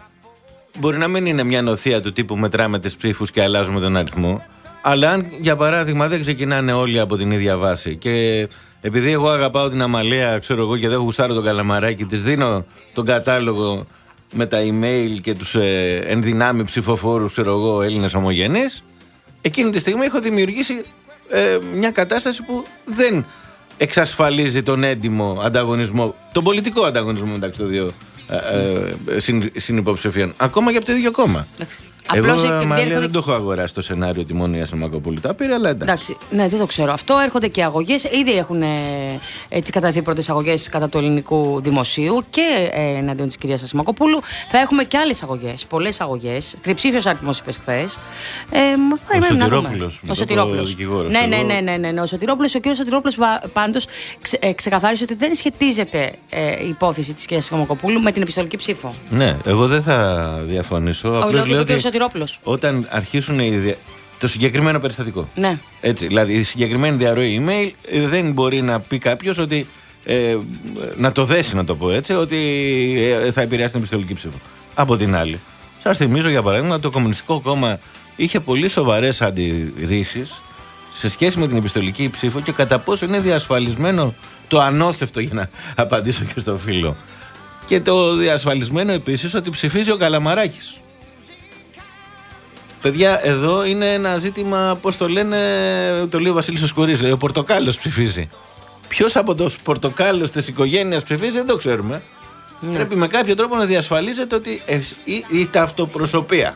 μπορεί να μην είναι μια νοθεία του τύπου μετράμε τις ψήφους και αλλάζουμε τον αριθμό, αλλά αν για παράδειγμα δεν ξεκινάνε όλοι από την ίδια βάση και. Επειδή εγώ αγαπάω την Αμαλία, ξέρω εγώ, και δεν γουστάρω τον Καλαμαράκη, της δίνω τον κατάλογο με τα email και τους ε, ενδυνάμει ψηφοφόρους, ξέρω εγώ, Έλληνες ομογενείς. Εκείνη τη στιγμή έχω δημιουργήσει ε, μια κατάσταση που δεν εξασφαλίζει τον έντιμο ανταγωνισμό, τον πολιτικό ανταγωνισμό μεταξύ των δύο ε, ε, συν, συνυποψηφίων. Ακόμα και από το ίδιο κόμμα. Απλώς εγώ, Μαλία, δεν το έχω αγοράσει το σενάριο ότι μόνο η Σιμακοπούλου τα πήρε, αλλά εντάξει. εντάξει. Ναι, δεν το ξέρω. Αυτό έρχονται και αγωγές. Ήδη έχουν έτσι καταδεί πρώτες αγωγές κατά του ελληνικού δημοσίου και ε, εναντίον της κυρίας Σιμακοπούλου. Θα έχουμε και άλλες αγωγές, πολλές αγωγές. Τριψήφιος αριθμός είπες χθες. Ε, ο Σωτηρόπουλος. Ο Σωτηρόπουλος. Δικηγόρος, ναι, ναι, ναι, ναι, ναι, ναι. Ο Σωτηρόπουλος, ο κύριος Σωτηρόπουλος πάντως ξε, ε, ξεκαθάρισε ότι δεν σχετίζεται ε, η υπόθεση της κυρίας Σιμακοπούλου με την επιστολική ψήφο. Ναι, εγώ δεν θα διαφωνήσω. Απλώς λέω ότι όταν αρχίσουν οι, το συγκεκριμένο περιστατικό. Ναι. Έτσι, δηλαδή η συγκεκριμένη διαρροή email δεν μπορεί να πει κάποιος ότι ε, να το δέσει, να το πω έτσι, ότι ε, θα επηρεάσει την επιστολική ψήφο. Από την άλλη, σας θυμίζω για παράδειγμα το Κομμουνιστικό Κόμμα είχε πολύ σοβαρές αντιρρήσεις σε σχέση με την επιστολική ψήφο και κατά πόσο είναι διασφαλισμένο το ανώθευτο, για να απαντήσω και στο φίλο. Και το διασφαλισμένο επίσης ότι ψηφίζει ο Καλαμαράκης. Παιδιά, εδώ είναι ένα ζήτημα, πώς το λένε, το λέει ο Βασίλης ο Σκουρής, ο Πορτοκάλος ψηφίζει. Ποιος από τους Πορτοκάλους της οικογένειας ψηφίζει, δεν το ξέρουμε. Ναι. Πρέπει με κάποιο τρόπο να διασφαλίζεται ότι ε, η, η ταυτοπροσωπία.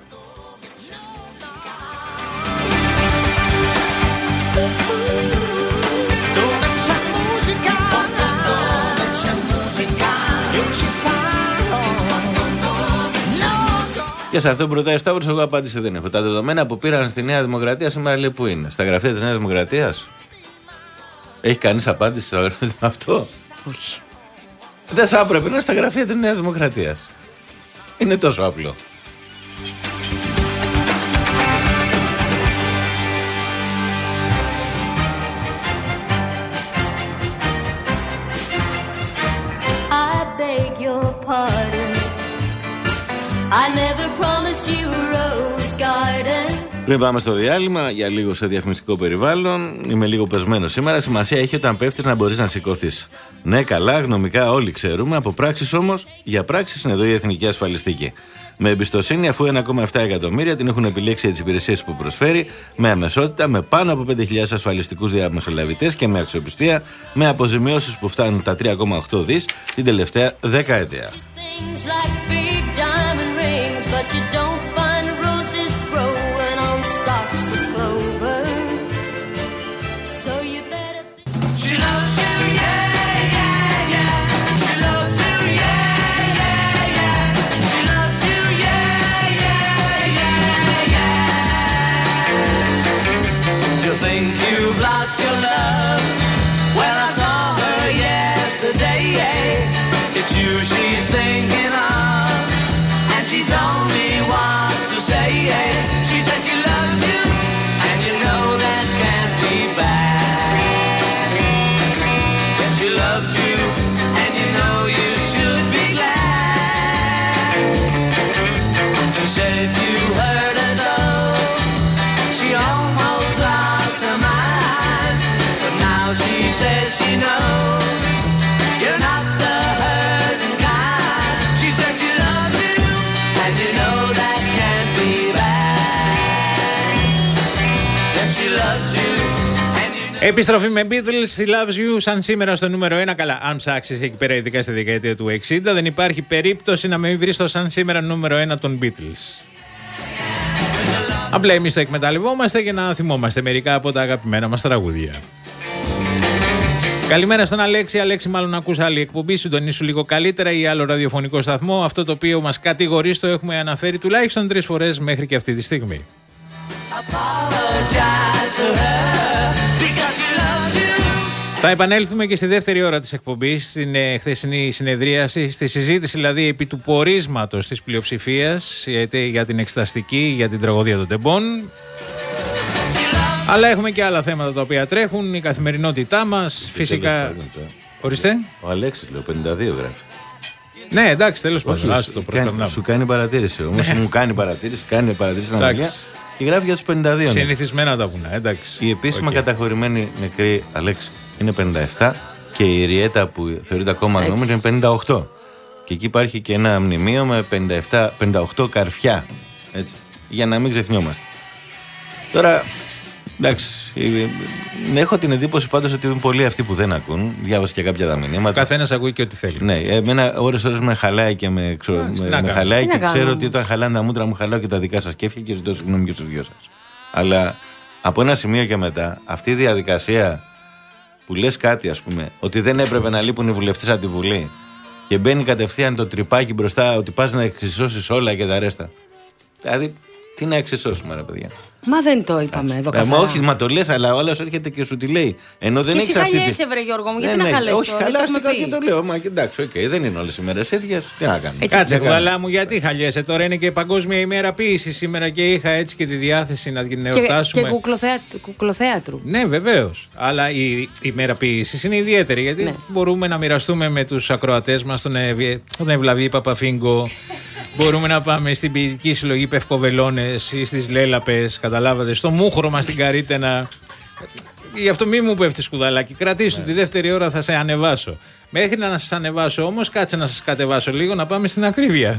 Και σε αυτό που ρωτάει ο Σταύρος, εγώ απάντηση δεν έχω. Τα δεδομένα που πήραν στη Νέα Δημοκρατία σήμερα λέει πού είναι. Στα γραφεία της Νέας Δημοκρατίας. Έχει κανείς απάντηση στο ερώτημα αυτό? Όχι. Δεν θα έπρεπε να είναι στα γραφεία της Νέας Δημοκρατίας. Είναι τόσο απλό. I beg your pardon. I never promised you a rose garden. Πριν πάμε στο διάλειμμα, για λίγο σε διαφημιστικό περιβάλλον, είμαι λίγο πεσμένο σήμερα. Σημασία έχει όταν πέφτεις να μπορείς να σηκωθείς. Ναι, καλά, γνωμικά όλοι ξέρουμε. Από πράξεις όμως, για πράξεις είναι εδώ η Εθνική Ασφαλιστική. Με εμπιστοσύνη, αφού ένα κόμμα επτά εκατομμύρια την έχουν επιλέξει για τις υπηρεσίες που προσφέρει, με αμεσότητα, με πάνω από πέντε χιλιάδες ασφαλιστικούς διαμεσολαβητές και με αξιοπιστία, με αποζημιώσεις που φτάνουν τα τρία κόμμα οκτώ δις την τελευταία δεκαετία. Επιστροφή με Beatles, She Loves You, σαν σήμερα στο νούμερο ένα. Καλά, αν ψάξεις εκεί πέρα, ειδικά στη δεκαετία του εξήντα, δεν υπάρχει περίπτωση να μην βρεις το σαν σήμερα νούμερο ένα των Beatles. Απλά εμείς το εκμεταλλευόμαστε για να θυμόμαστε μερικά από τα αγαπημένα μας τραγούδια. Καλημέρα στον Αλέξη. Αλέξη, μάλλον ακούς άλλη εκπομπή. Συντονίσου λίγο καλύτερα ή άλλο ραδιοφωνικό σταθμό. Αυτό το οποίο μας κατηγορείς το έχουμε αναφέρει τουλάχιστον τρεις φορές μέχρι και αυτή τη στιγμή. Θα επανέλθουμε και στη δεύτερη ώρα της εκπομπής, στην ε, χθεσινή συνεδρίαση, στη συζήτηση δηλαδή επί του πορίσματος της πλειοψηφίας για την εξεταστική, για την τραγωδία των τεμπών. Αλλά έχουμε και άλλα θέματα τα οποία τρέχουν, η καθημερινότητά μας, φυσικά... Ορίστε. Ο Αλέξης, λέω, πενήντα δύο γράφει. Ναι, εντάξει, τέλος πάντων. Σου κάνει παρατήρηση όμως, μου κάνει παρατήρηση, κάνει παρατήρηση στην αναλύα και γράφει για τους πενήντα δύο. Συνηθισμένα τα βουνά, εντάξει. Η επίσημα okay. καταχωρημένη νεκρή, Αλέξη, είναι πενήντα επτά και η Ριέτα που θεωρείται ακόμα γνώμη είναι πενήντα οκτώ. Και εκεί υπάρχει και ένα μνημείο με πενήντα επτά, πενήντα οκτώ καρφιά. Έτσι, για να μην ξεχνιόμαστε. Τώρα, εντάξει, έχω την εντύπωση πάντως ότι είναι πολλοί αυτοί που δεν ακούν. Διάβασα και κάποια τα μηνύματα. Καθένας ακούει και ό,τι θέλει. Ναι, εμένα ώρες-ώρες με χαλάει και με, ξο... με, με χαλάει και ξέρω ότι όταν χαλάνε τα μούτρα μου χαλάω και τα δικά σας κέφια και ζητώ συγγνώμη και στους δυο σας. Αλλά από ένα σημείο και μετά, αυτή η διαδικασία που λες κάτι, ας πούμε, ότι δεν έπρεπε να λείπουν οι βουλευτές από τη Βουλή και μπαίνει κατευθείαν το τρυπάκι μπροστά ότι πας να εξισώσεις όλα και τα ρέστα. Δηλαδή, τι να εξισώσουμε, ρε παιδιά. Μα δεν το είπαμε εδώ καθαρά. Ε, όχι, μα το λες, αλλά όλος έρχεται και σου τη λέει. Ενώ δεν έχεις αυτή τη... Και εσύ χαλιέσαι, βρε Γιώργο μου, γιατί ναι, να χαλέσαι. Όχι, χαλάστηκα και το λέω. Μα εντάξει, οκ, okay, δεν είναι όλες οι μέρες ίδιες. Τι να κάνουμε. Κάτσε, κουβαλά μου, γιατί χαλιέσαι. Τώρα είναι και Παγκόσμια ημέρα ποίησης σήμερα και είχα έτσι και τη διάθεση να την εορτάσουμε. Και, και κουκλοθέατρου. Ναι, βεβαίως. Αλλά η ημέρα ποίησης είναι ιδιαίτερη γιατί ναι. μπορούμε να μοιραστούμε με τους ακροατές μας τον, Ευ... τον Ευλαβή Παπαφίγκο. Μπορούμε να πάμε στην ποιητική συλλογή Πευκοβελώνες ή στις Λέλαπες, καταλάβατε, στο Μούχρωμα στην Καρύτενα. Γι' αυτό μη μου πέφτει σκουδαλάκι. Κρατήσου, τη δεύτερη ώρα θα σε ανεβάσω. Μέχρι να σας ανεβάσω όμως, κάτσε να σας κατεβάσω λίγο να πάμε στην ακρίβεια.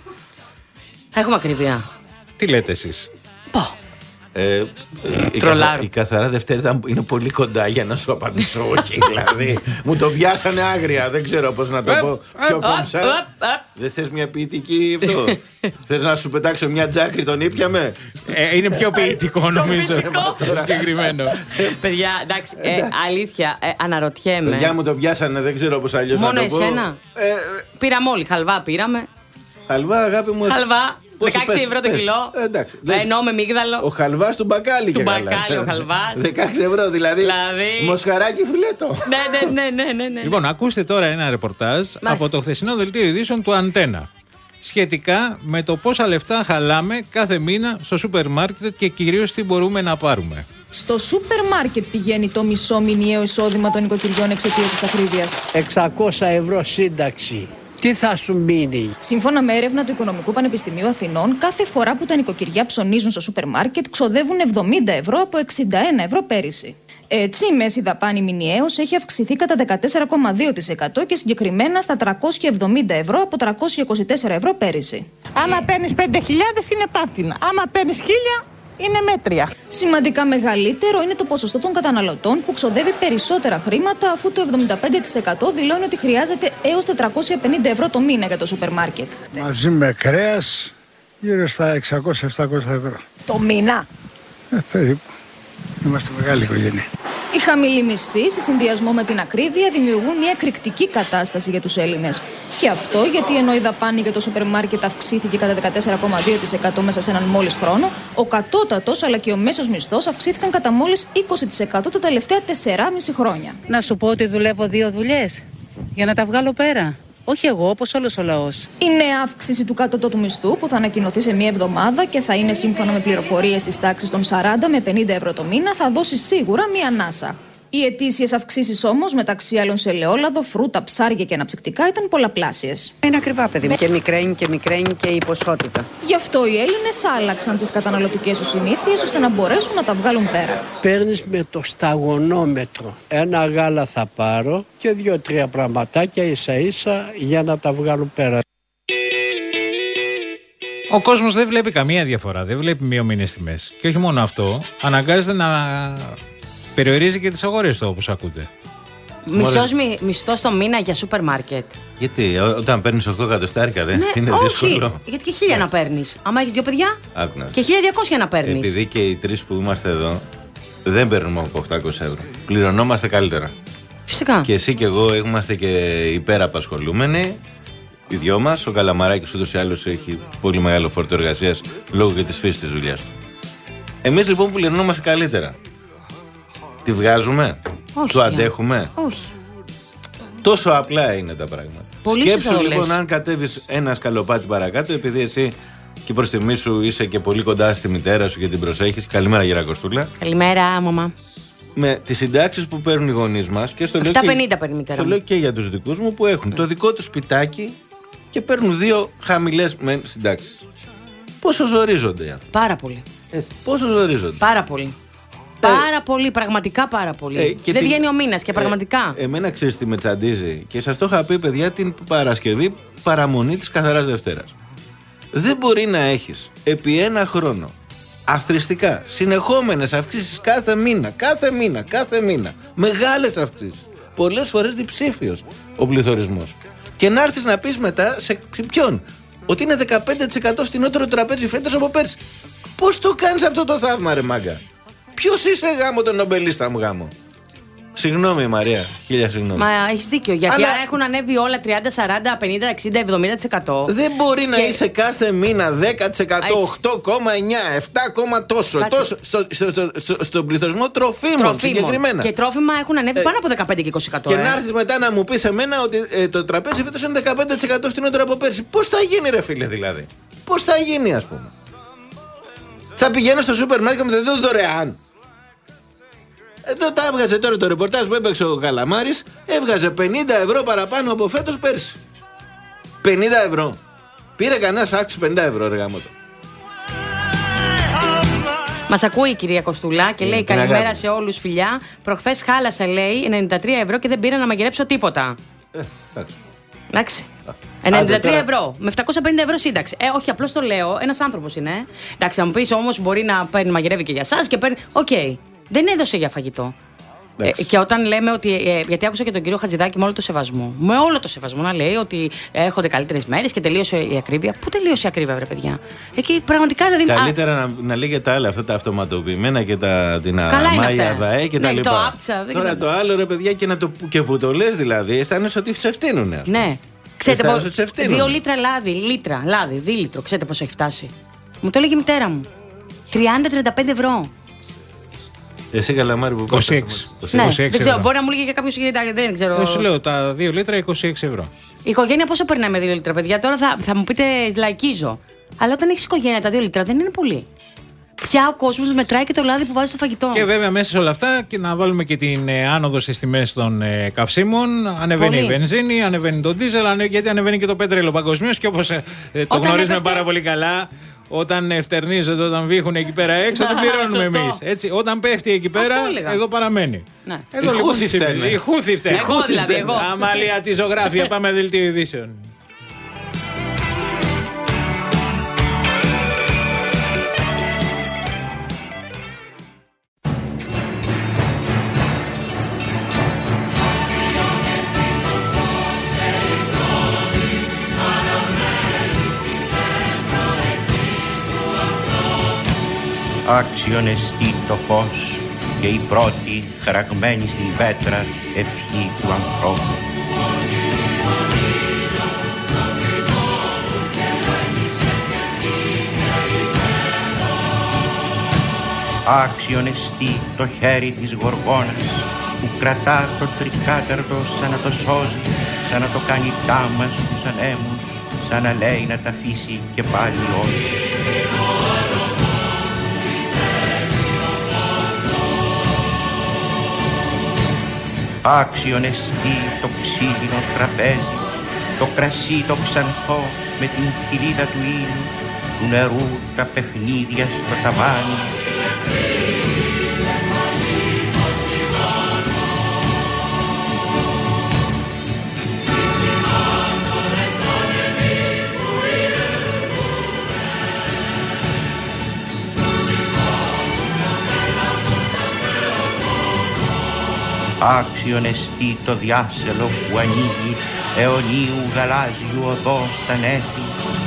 Έχουμε ακρίβεια. Τι λέτε εσείς? Πω. Ε, η, καθα, η καθαρά Δευτέρα είναι πολύ κοντά για να σου απαντήσω όχι. Δηλαδή μου το πιάσανε άγρια. Δεν ξέρω πώς να το πω πιο κομψά. Δεν θες μια ποιητική αυτό? Θες να σου πετάξω μια τζάκρη, τον ήπιαμε? ε, Είναι πιο ποιητικό νομίζω. Συγκεκριμένο. Παιδιά, εντάξει, ε, αλήθεια, ε, αναρωτιέμαι. Παιδιά μου το πιάσανε, δεν ξέρω πώς αλλιώς να το πω. Μόνο εσένα? Ε, πήραμε όλοι, χαλβά πήραμε. Χαλβά, αγάπη μου. Χαλβά. δεκαέξι ευρώ το κιλό. Ε, εντάξει. Εννοώ με μίγδαλο. Ο χαλβάς του μπακάλι. Του μπακάλι ο χαλβάς. δεκαέξι ευρώ δηλαδή. δηλαδή... Μοσχαράκι φιλέτο. ναι, ναι, ναι, ναι, ναι. Λοιπόν, ακούστε τώρα ένα ρεπορτάζ Μάλιστα. από το χθεσινό δελτίο ειδήσεων του Αντένα. Σχετικά με το πόσα λεφτά χαλάμε κάθε μήνα στο σούπερ μάρκετ και κυρίως τι μπορούμε να πάρουμε. Στο σούπερ μάρκετ πηγαίνει το μισό μηνιαίο εισόδημα των οικοκυριών εξαιτίας της ακρίβειας. εξακόσια ευρώ σύνταξη. Τι θα σου μείνει? Σύμφωνα με έρευνα του Οικονομικού Πανεπιστημίου Αθηνών, κάθε φορά που τα νοικοκυριά ψωνίζουν στο σούπερ μάρκετ, ξοδεύουν εβδομήντα ευρώ από εξήντα ένα ευρώ πέρυσι. Έτσι, η μέση δαπάνη μηνιαίως έχει αυξηθεί κατά δεκατέσσερα κόμμα δύο τοις εκατό και συγκεκριμένα στα τριακόσια εβδομήντα ευρώ από τριακόσια είκοσι τέσσερα ευρώ πέρυσι. Άμα παίρνεις πέντε χιλιάδες είναι πάθηνα. Άμα παίρνεις χίλια είναι μέτρια. Σημαντικά μεγαλύτερο είναι το ποσοστό των καταναλωτών που ξοδεύει περισσότερα χρήματα, αφού το εβδομήντα πέντε τοις εκατό δηλώνει ότι χρειάζεται έως τετρακόσια πενήντα ευρώ το μήνα για το σούπερ μάρκετ. Μαζί με κρέας γύρω στα εξακόσια με επτακόσια ευρώ. Το μήνα. Ε, περίπου. Είμαστε μεγάλη οικογένεια. Οι χαμηλοί μισθοί, σε συνδυασμό με την ακρίβεια, δημιουργούν μια εκρηκτική κατάσταση για τους Έλληνες. Και αυτό γιατί ενώ η δαπάνη για το σούπερ μάρκετ αυξήθηκε κατά δεκατέσσερα κόμμα δύο τοις εκατό μέσα σε έναν μόλις χρόνο, ο κατώτατος αλλά και ο μέσος μισθός αυξήθηκαν κατά μόλις είκοσι τοις εκατό τα τελευταία τεσσεράμισι χρόνια. Να σου πω ότι δουλεύω δύο δουλειές για να τα βγάλω πέρα. Όχι εγώ, όπως όλος ο λαός. Η νέα αύξηση του κατώτατου μισθού που θα ανακοινωθεί σε μία εβδομάδα και θα είναι σύμφωνα με πληροφορίες της τάξης των σαράντα με πενήντα ευρώ το μήνα θα δώσει σίγουρα μία ανάσα. Οι ετήσιες αυξήσεις όμως, μεταξύ άλλων σε ελαιόλαδο, φρούτα, ψάρια και αναψυκτικά, ήταν πολλαπλάσιες. Είναι ακριβά, παιδί μου. Και μικραίνει και μικραίνει και η ποσότητα. Γι' αυτό οι Έλληνες άλλαξαν τις καταναλωτικές τους συνήθειες ώστε να μπορέσουν να τα βγάλουν πέρα. Παίρνεις με το σταγονόμετρο. Ένα γάλα θα πάρω και δύο-τρία πραγματάκια ίσα ίσα για να τα βγάλουν πέρα. Ο κόσμος δεν βλέπει καμία διαφορά, δεν βλέπει μειωμένες τιμές. Και όχι μόνο αυτό, αναγκάζεται να περιορίζει και τις αγορές του, όπως ακούτε. Μισός μι, μισθός το μήνα για σούπερ μάρκετ. Γιατί, ό, όταν παίρνεις οκτώ εκατοστάρικα δεν ναι, είναι όχι, δύσκολο. Γιατί και χίλια να παίρνεις. Άμα έχεις δύο παιδιά, Άκουνα. και χίλια διακόσια να παίρνεις. Επειδή και οι τρεις που είμαστε εδώ δεν παίρνουμε από οκτακόσια ευρώ. Πληρωνόμαστε καλύτερα. Φυσικά. Και εσύ και εγώ είμαστε και υπεραπασχολούμενοι. Οι δυο μας. Ο Καλαμαράκης ούτως ή άλλως έχει πολύ μεγάλο φόρτο εργασίας λόγω και της φύσης της δουλειάς του. Εμείς λοιπόν πληρωνόμαστε καλύτερα. Τη βγάζουμε, όχι, το αντέχουμε. Όχι. Τόσο απλά είναι τα πράγματα. Πολύ Σκέψου λοιπόν αν κατέβεις ένα σκαλοπάτι παρακάτω, επειδή εσύ και προς τιμή σου είσαι και πολύ κοντά στη μητέρα σου και την προσέχεις. Καλημέρα γερά Κωστούλα. Καλημέρα μαμά. Με τις συντάξεις που παίρνουν οι γονείς μας και στο επτακόσια πενήντα παίρνει η μητέρα μου. Το λέω και για τους δικούς μου που έχουν mm. το δικό του σπιτάκι και παίρνουν δύο χαμηλές μεν συντάξεις. Πόσο ζορίζονται. Πάρα πολύ. Ε, πόσο ζορίζονται. Πάρα πολύ. Πάρα πολύ, πραγματικά πάρα πολύ. Ε, Δεν τη... βγαίνει ο μήνας και πραγματικά. Ε, εμένα ξέρεις τι με τσαντίζει και σας το είχα πει, παιδιά, την Παρασκευή παραμονή της Καθαράς Δευτέρας. Δεν μπορεί να έχεις επί ένα χρόνο αθροιστικά συνεχόμενες αυξήσεις κάθε μήνα, κάθε μήνα, κάθε μήνα. Μεγάλες αυξήσεις. Πολλές φορές διψήφιος ο πληθωρισμός. Και να έρθεις να πεις μετά σε ποιον, ότι είναι δεκαπέντε τοις εκατό φθηνότερο τραπέζι φέτος από πέρσι. Πώς το κάνεις αυτό το θαύμα, ρε μάγκα? Ποιος είσαι γάμο τον νομπελίστα μου γάμο? Συγγνώμη Μαρία, χίλια συγγνώμη. Μα έχεις δίκιο, γιατί αλλά... έχουν ανέβει όλα τριάντα, σαράντα, πενήντα, εξήντα, εβδομήντα τοις εκατό. Δεν μπορεί και... να είσαι κάθε μήνα δέκα τοις εκατό, οκτώ κόμμα εννιά, επτά, τόσο, τόσο στο, στο, στο, στο, στον πληθωρισμό τροφίμων, τροφίμων συγκεκριμένα. Και τρόφιμα έχουν ανέβει ε, πάνω από δεκαπέντε και είκοσι τοις εκατό. Και ε. να έρθεις μετά να μου πεις εμένα ότι ε, το τραπέζι φέτος είναι δεκαπέντε τοις εκατό φθηνότερο από πέρσι. Πώς θα γίνει ρε φίλε δηλαδή? Πώς θα γίνει ας πούμε? Θα πηγαίνω στο σούπερ μάρκετ με το δωρεάν. Εδώ τα έβγαζε τώρα το ρεπορτάζ που έπαιξε ο Καλαμάρης. Έβγαζε πενήντα ευρώ παραπάνω από φέτος πέρσι. πενήντα ευρώ. Πήρε κανένας άξιο πενήντα ευρώ ρε γάμο το. Μας ακούει η κυρία Κωστούλα και yeah, λέει καλημέρα σε όλους φιλιά. Προχθές χάλασα λέει ενενήντα τρία ευρώ και δεν πήρα να μαγειρέψω τίποτα. Ε, εντάξει. Εντάξει. ενενήντα τρία ευρώ με επτακόσια πενήντα ευρώ σύνταξη. Ε, όχι, απλώς το λέω. Ένας άνθρωπος είναι. Ε. Εντάξει, θα μου πεις όμως μπορεί να παίρνει μαγειρεύει και για εσάς και παίρνει. Οκ. Okay. Δεν έδωσε για φαγητό. Ε, και όταν λέμε ότι. Ε, γιατί άκουσα και τον κύριο Χατζηδάκη με όλο το σεβασμό. Με όλο το σεβασμό να λέει ότι έρχονται καλύτερες μέρες και τελείωσε η ακρίβεια. Πού τελείωσε η ακρίβεια, βρε παιδιά? Εκεί πραγματικά δηλαδή. Καλύτερα α... να, να λέγεται άλλα αυτά τα αυτοματοποιημένα και τα, την αμάγια ΔΑΕ και ναι, τα λοιπά. Το άψα, τώρα το άλλο ρε παιδιά και, να το, και που το λες δηλαδή, αισθάνεσαι ότι σε ευθύνουνε. Ναι. Ξέρετε πώς. Δύο λίτρα λάδι, λίτρα, λάδι, δίλιτρο. Ξέρετε πώς έχει φτάσει? Μου το έλεγε η μητέρα μου. τριάντα με τριάντα πέντε ευρώ. Εσύ Καλαμάρη που είκοσι έξι. Ναι, είκοσι έξι δεν ξέρω, μπορεί να μου λέγει για κάποιο συγκεκριμένο. Δεν ξέρω. Δεν σου λέω τα δύο λίτρα είκοσι έξι ευρώ. Η οικογένεια πόσο περνάει με δύο λίτρα, παιδιά? Τώρα θα, θα μου πείτε λαϊκίζω. Αλλά όταν έχει οικογένεια τα δύο λίτρα δεν είναι πολύ. πια ο κόσμος μετράει και το λάδι που βάζει στο φαγητό. Και βέβαια μέσα σε όλα αυτά και να βάλουμε και την ε, άνοδο στις τιμές των ε, καυσίμων. Ανεβαίνει Πολύ. η βενζίνη, ανεβαίνει το ντίζελ, ανε, γιατί ανεβαίνει και το πέτρελο παγκοσμίως. Και όπως ε, ε, το γνωρίζουμε έπεφτε... πάρα πολύ καλά, όταν ευτερνίζονται, όταν βήχουν εκεί πέρα έξω, δεν πληρώνουμε εμείς. Έτσι, όταν πέφτει εκεί πέρα, εδώ παραμένει. Ναι. Εδώ, η λοιπόν, Χούθη φταίνε. Η Χούθη φταίνε. Εγώ δηλαδή, εγώ. Αμαλία τη ζωγράφια, πάμε δελτίο ειδήσεων. Άξιον εστί το φως και η πρώτη χαραγμένη στην πέτρα ευχή του ανθρώπου. Άξιον εστί το χέρι της γοργόνας που κρατά το τρικάταρτο σαν να το σώζει, σαν να το κάνει τάμα στους ανέμους, σαν να λέει να τα αφήσει και πάλι όχι. Άξιον εστί το ξύλινο τραπέζι, το κρασί το ξανθό με την κοιλίδα του ήλιου, του νερού τα παιχνίδια στο ταβάνι. Άξιον εστί το διάσελο που ανοίγει αιωνίου γαλάζιου οδό στα νέφη.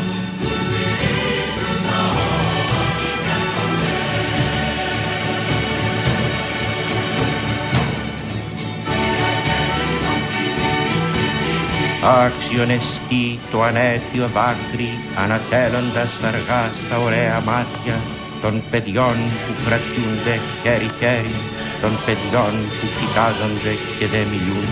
Άξιον εστί το ανέτειο δάκρυ ανατέλλοντας αργά στα ωραία μάτια των παιδιών που κρατιούνται χέρι-χέρι, των παιδιών που κοιτάζονται και δεν μιλούν.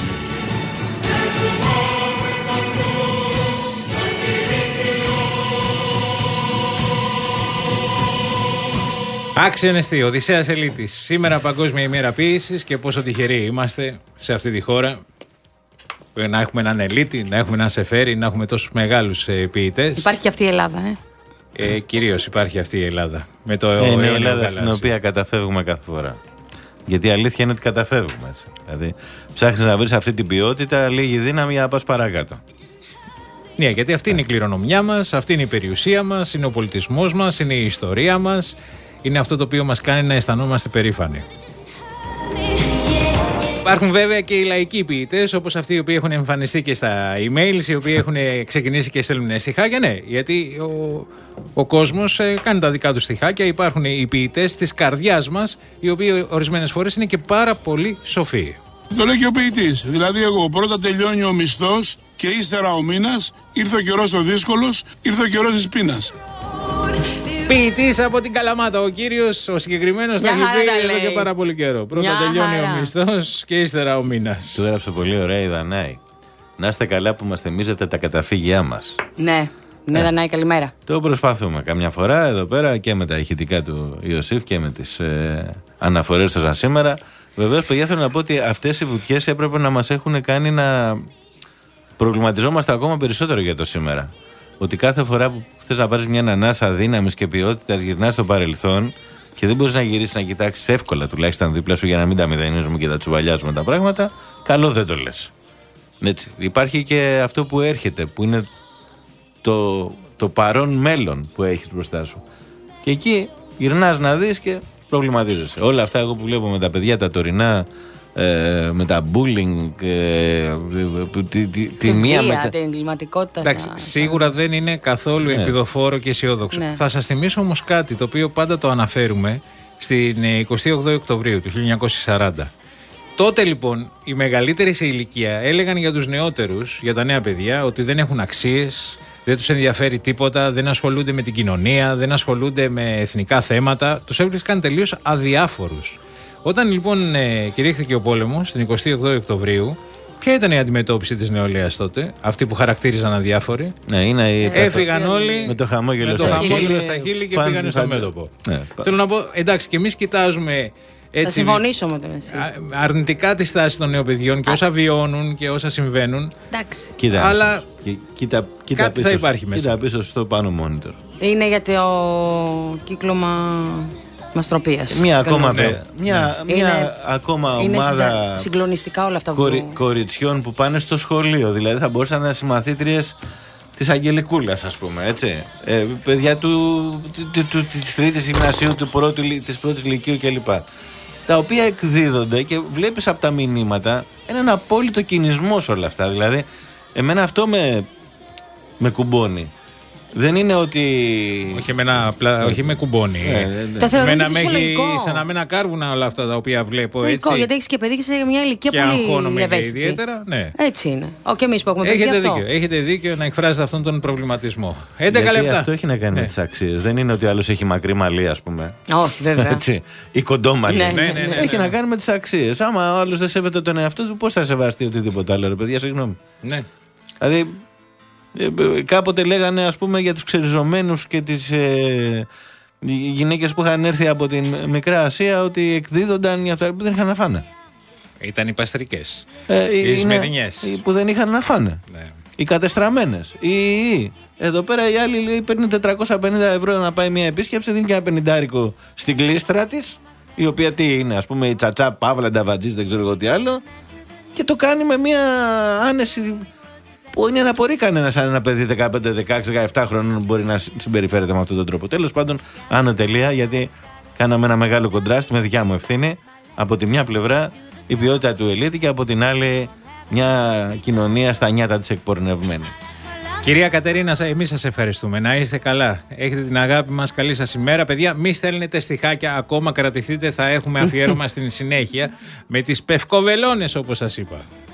Άξιον εστί, Οδυσσέας Ελίτης. Σήμερα Παγκόσμια ημέρα ποίησης και πόσο τυχεροί είμαστε σε αυτή τη χώρα να έχουμε έναν Ελίτη, να έχουμε έναν Σεφέρι, να έχουμε τόσους μεγάλους ποιητές. Υπάρχει και αυτή η Ελλάδα, ε. ε κυρίως υπάρχει αυτή η Ελλάδα. Με το ε, είναι η Ελλάδα στην οποία καταφεύγουμε κάθε φορά. Γιατί η αλήθεια είναι ότι καταφεύγουμε έτσι. Δηλαδή, ψάχνεις να βρεις αυτή την ποιότητα, λίγη δύναμη για να πας παρακάτω. Ναι, γιατί αυτή είναι η κληρονομιά μας, αυτή είναι η περιουσία μας, είναι ο πολιτισμός μας, είναι η ιστορία μας, είναι αυτό το οποίο μας κάνει να αισθανόμαστε περήφανοι. Υπάρχουν βέβαια και οι λαϊκοί ποιητές, όπως αυτοί οι οποίοι έχουν εμφανιστεί και στα emails, οι οποίοι έχουν ξεκινήσει και στέλνουν στιχάκια. Ναι, γιατί ο, ο κόσμος κάνει τα δικά του στιχάκια. Υπάρχουν οι ποιητές της καρδιάς μας, οι οποίοι ορισμένες φορές είναι και πάρα πολύ σοφοί. Το λέει και ο ποιητής. Δηλαδή, εγώ πρώτα τελειώνει ο μισθός και ύστερα ο μήνας, ήρθε ο καιρός ο δύσκολος, ήρθε ο καιρός της πείνας. Ποιητής από την Καλαμάτα. Ο κύριος, ο συγκεκριμένος, το έχει πει εδώ και πάρα πολύ καιρό. Πρώτα Μια τελειώνει χαρά. ο μισθός και ύστερα ο μήνας. Του έγραψε πολύ ωραία η Δανάη. Να είστε καλά που μας θυμίζετε τα καταφύγια μας. Ναι, ναι, ε. Δανάη, καλημέρα. Το προσπαθούμε καμιά φορά εδώ πέρα και με τα ηχητικά του Ιωσήφ και με τις ε, αναφορές του σαν σήμερα. Βεβαίως, παιδιά, θέλω να πω ότι αυτές οι βουτιές έπρεπε να μας έχουν κάνει να προβληματιζόμαστε ακόμα περισσότερο για το σήμερα. Ότι κάθε φορά που θες να πάρεις μια ανάσα δύναμης και ποιότητας, γυρνάς στο παρελθόν και δεν μπορείς να γυρίσεις να κοιτάξεις εύκολα τουλάχιστον δίπλα σου για να μην τα μηδενίζουμε και τα τσουβαλιάζουμε τα πράγματα, καλό δεν το λες. Έτσι. Υπάρχει και αυτό που έρχεται, που είναι το, το παρόν μέλλον που έχεις μπροστά σου. Και εκεί γυρνάς να δεις και προβληματίζεσαι. Όλα αυτά εγώ που βλέπω με τα παιδιά τα τωρινά, Ε, με τα bullying, ε, τη, τη, τη μία βία, με τα... την εγκληματικότητα. Εντάξει, σίγουρα δεν είναι καθόλου ναι. επιδοφόρο και αισιόδοξο. Ναι. Θα σας θυμίσω όμως κάτι το οποίο πάντα το αναφέρουμε στην εικοστή όγδοη Οκτωβρίου του χίλια εννιακόσια σαράντα. Τότε λοιπόν οι μεγαλύτεροι σε ηλικία έλεγαν για τους νεότερους, για τα νέα παιδιά, ότι δεν έχουν αξίες, δεν τους ενδιαφέρει τίποτα, δεν ασχολούνται με την κοινωνία, δεν ασχολούνται με εθνικά θέματα, τους έβρισκαν τελείως αδιάφορους. Όταν λοιπόν ε, κηρύχθηκε ο πόλεμος την εικοστή όγδοη Οκτωβρίου, Ποια ήταν η αντιμετώπιση της νεολαίας τότε, αυτή που χαρακτήριζαν αδιάφοροι? Ναι, είναι η... Έφυγαν όλοι με το χαμόγελο, με το στα, χαμόγελο χείλη, στα χείλη και φαν, πήγανε στο φαν, μέτωπο. Ναι, Θέλω να πω, εντάξει, και εμείς κοιτάζουμε. Έτσι, θα συμφωνήσω με τον εσύ. Αρνητικά τη στάση των νέων παιδιών και όσα βιώνουν και όσα συμβαίνουν. Εντάξει. Κοίτα, αλλά κοίτα, κοίτα κάτι πίσω, θα υπάρχει μέσα. Κοίτα πίσω στο πάνω monitor. Είναι για το κύκλωμα μαστροπίας. Μια ακόμα, ναι. μια, μια είναι, ακόμα είναι ομάδα συγκλονιστικά όλα αυτά κορι, που... κοριτσιών που πάνε στο σχολείο. Δηλαδή θα μπορούσαν να είναι συμμαθήτριες της Αγγελικούλας, ας πούμε, έτσι. Ε, παιδιά του, του, του, της τρίτης γυμνασίου, του πρώτου, της πρώτης λυκείου κλπ. Τα οποία εκδίδονται και βλέπεις από τα μηνύματα έναν απόλυτο κινησμό σε όλα αυτά. Δηλαδή, εμένα αυτό με, με κουμπώνει. Δεν είναι ότι. Όχι, εμένα, απλά, όχι με κουμπώνει. Ναι, ναι, ναι. Το θεωρώ εμένα με έχει φυσιολογικό. σαν να μένα κάρβουνα όλα αυτά τα οποία βλέπω. Λογικό, έτσι. γιατί έχει και παιδί και σε μια ηλικία Και πολύ αγχώνομαι ευαίσθητη. ιδιαίτερα. Ναι. Έτσι είναι. Ο, και εμείς που έχουμε παιδί Έχετε αυτό. δίκιο, έχετε δίκιο να εκφράσετε αυτόν τον προβληματισμό. έντεκα Γιατί λεπτά. αυτό έχει να κάνει Ναι. με τις αξίες. Δεν είναι ότι ο άλλος έχει μακρύ μαλλί, ας πούμε. Όχι, βέβαια. Έτσι. Ή κοντό μαλλί. Ναι, ναι, ναι, ναι, Έχει ναι. να κάνει με τις αξίες. Άμα ο άλλος δεν σέβεται τον εαυτό του, πώς θα σεβαστεί οτιδήποτε άλλο, ρε παιδιά, συγγνώμη. Ναι. Δηλαδή, ε, ε, κάποτε λέγανε, ας πούμε, για τους ξεριζωμένους και τις ε, γυναίκες που είχαν έρθει από την Μικρά Ασία ότι εκδίδονταν για αυτά που δεν είχαν να φάνε. Ήταν οι παστρικές. Ε, οι είναι- σμεδινιές. οι που δεν είχαν να φάνε. Ναι. Οι κατεστραμμένες. Οι, οι. Εδώ πέρα η άλλη λέει, παίρνει τετρακόσια πενήντα ευρώ να πάει μια επίσκεψη, δίνει και ένα πενηντάρικο στην κλίστρα της, η οποία τι είναι, ας πούμε, η τσατσά, παύλα, νταβατζής, δεν ξέρω εγώ τι άλλο, και το κάνει με μια άνεση που είναι να μπορεί κανένα, σαν ένα παιδί δεκαπέντε, δεκαέξι, δεκαεπτά χρονών μπορεί να συμπεριφέρεται με αυτόν τον τρόπο. Τέλος πάντων, άνω τελεία, γιατί κάναμε ένα μεγάλο κοντράστ με δικιά μου ευθύνη. Από τη μια πλευρά η ποιότητα του ελίτη και από την άλλη μια κοινωνία στα νιάτα της εκπορνευμένη. Κυρία Κατερίνα, εμείς σας ευχαριστούμε. Να είστε καλά. Έχετε την αγάπη μας. Καλή σας ημέρα. Παιδιά, μη στέλνετε στιχάκια ακόμα. Κρατηθείτε. Θα έχουμε αφιέρωμα στην συνέχεια με τις πευκοβελώνες, όπως σας είπα.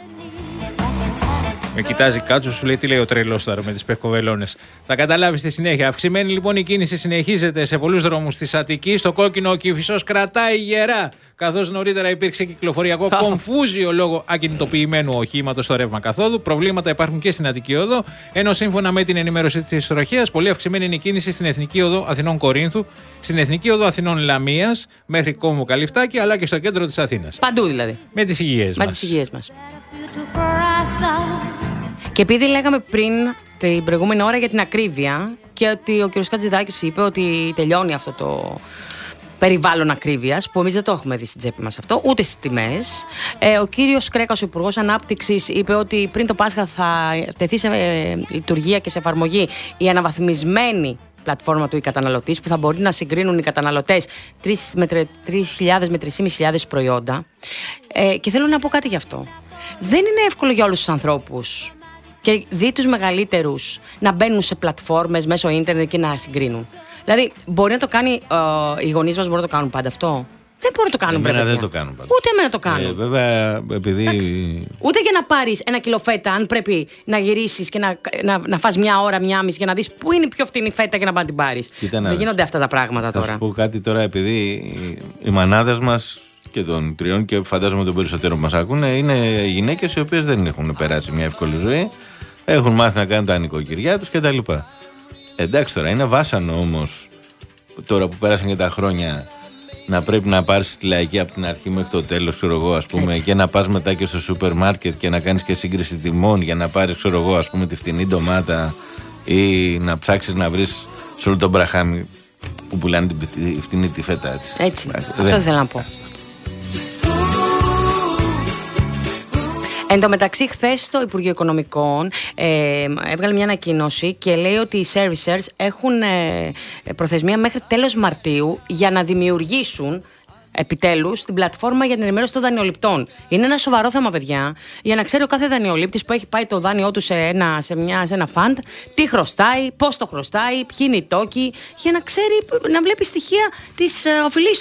Με κοιτάζει κάτσο, σου λέει τι λέει ο τρελός τώρα με τις πευκοβελώνες. Θα καταλάβει στη συνέχεια. Αυξημένη λοιπόν η κίνηση συνεχίζεται σε πολλούς δρόμους της Αττικής. Το κόκκινο ο Κηφισός κρατάει γερά. Καθώς νωρίτερα υπήρξε κυκλοφοριακό κομφούζιο λόγω ακινητοποιημένου οχήματος στο ρεύμα καθόδου. Προβλήματα υπάρχουν και στην Αττική Οδό. Ενώ σύμφωνα με την ενημέρωση της τροχέας, πολύ αυξημένη είναι η κίνηση στην Εθνική Οδό Αθηνών Κορίνθου, στην Εθνική Οδό Αθηνών Λαμίας μέχρι Κόμβου Καλυφτάκη, αλλά και στο κέντρο της Αθήνας. Παντού δηλαδή. Με τις υγιές Με μας. τις υγιές μας. Και επειδή λέγαμε πριν την προηγούμενη ώρα για την ακρίβεια και ότι ο κ. Χατζηδάκης είπε ότι τελειώνει αυτό το περιβάλλον ακρίβειας, που εμείς δεν το έχουμε δει στην τσέπη μας αυτό, ούτε στις τιμές. Ε, ο κύριος Κρέκας, ο Υπουργός Ανάπτυξης, είπε ότι πριν το Πάσχα θα τεθεί σε ε, λειτουργία και σε εφαρμογή η αναβαθμισμένη πλατφόρμα του e-καταναλωτής, που θα μπορεί να συγκρίνουν οι καταναλωτές τρεις χιλιάδες με τρεις χιλιάδες πεντακόσια προϊόντα. Ε, και θέλω να πω κάτι γι' αυτό. Δεν είναι εύκολο για όλους τους ανθρώπους και δει τους μεγαλύτερους να μπαίνουν σε πλατφόρμες μέσω ίντερνετ και να συγκρίνουν. Δηλαδή, μπορεί να το κάνει, ε, οι γονείς μας μπορούν να το κάνουν πάντα αυτό. Δεν μπορούν να το κάνουν, Εμένα παιδιά. δεν το κάνουν πάντα. Ούτε εμένα το κάνουν. Ε, βέβαια, επειδή. Ούτε για να πάρεις ένα κιλό φέτα, αν πρέπει να γυρίσεις και να, να, να φας μια ώρα, μια μισή για να δεις πού είναι η πιο φτηνή φέτα και να πάνε την πάρεις. Κοίτα να Δεν δεις. γίνονται αυτά τα πράγματα Θα τώρα. σου πω κάτι τώρα, επειδή οι- οι μανάδες μας και των τριών και φαντάζομαι των περισσότερων που μας ακούνε είναι γυναίκες οι οποίες δεν έχουν περάσει μια εύκολη ζωή, έχουν μάθει να κάνουν τα νοικοκυριά τους κτλ. Εντάξει τώρα, είναι βάσανο όμως τώρα που πέρασαν και τα χρόνια να πρέπει να πάρεις τη λαϊκή από την αρχή μέχρι το τέλος, ξέρω εγώ, ας πούμε, και να πας μετά και στο σούπερ μάρκετ και να κάνεις και σύγκριση τιμών για να πάρεις, ξέρω εγώ, ας πούμε, τη φτηνή ντομάτα ή να ψάξεις να βρεις σε όλο τον μπραχάμι που πουλάνε την πι- φτηνή τη φέτα, έτσι. Έτσι. Εντάξει, Αυτό δεν- θέλω να πω. Εν τω μεταξύ, χθες το Υπουργείο Οικονομικών ε, έβγαλε μια ανακοίνωση και λέει ότι οι servicers έχουν ε, προθεσμία μέχρι τέλος Μαρτίου για να δημιουργήσουν επιτέλους την πλατφόρμα για την ενημέρωση των δανειοληπτών. Είναι ένα σοβαρό θέμα, παιδιά, για να ξέρει ο κάθε δανειολήπτης που έχει πάει το δάνειό του σε ένα, σε μια, σε ένα φαντ, τι χρωστάει, πώς το χρωστάει, ποιοι είναι οι τόκοι, για να ξέρει, να βλέπει στοιχεία της ε, οφειλής του.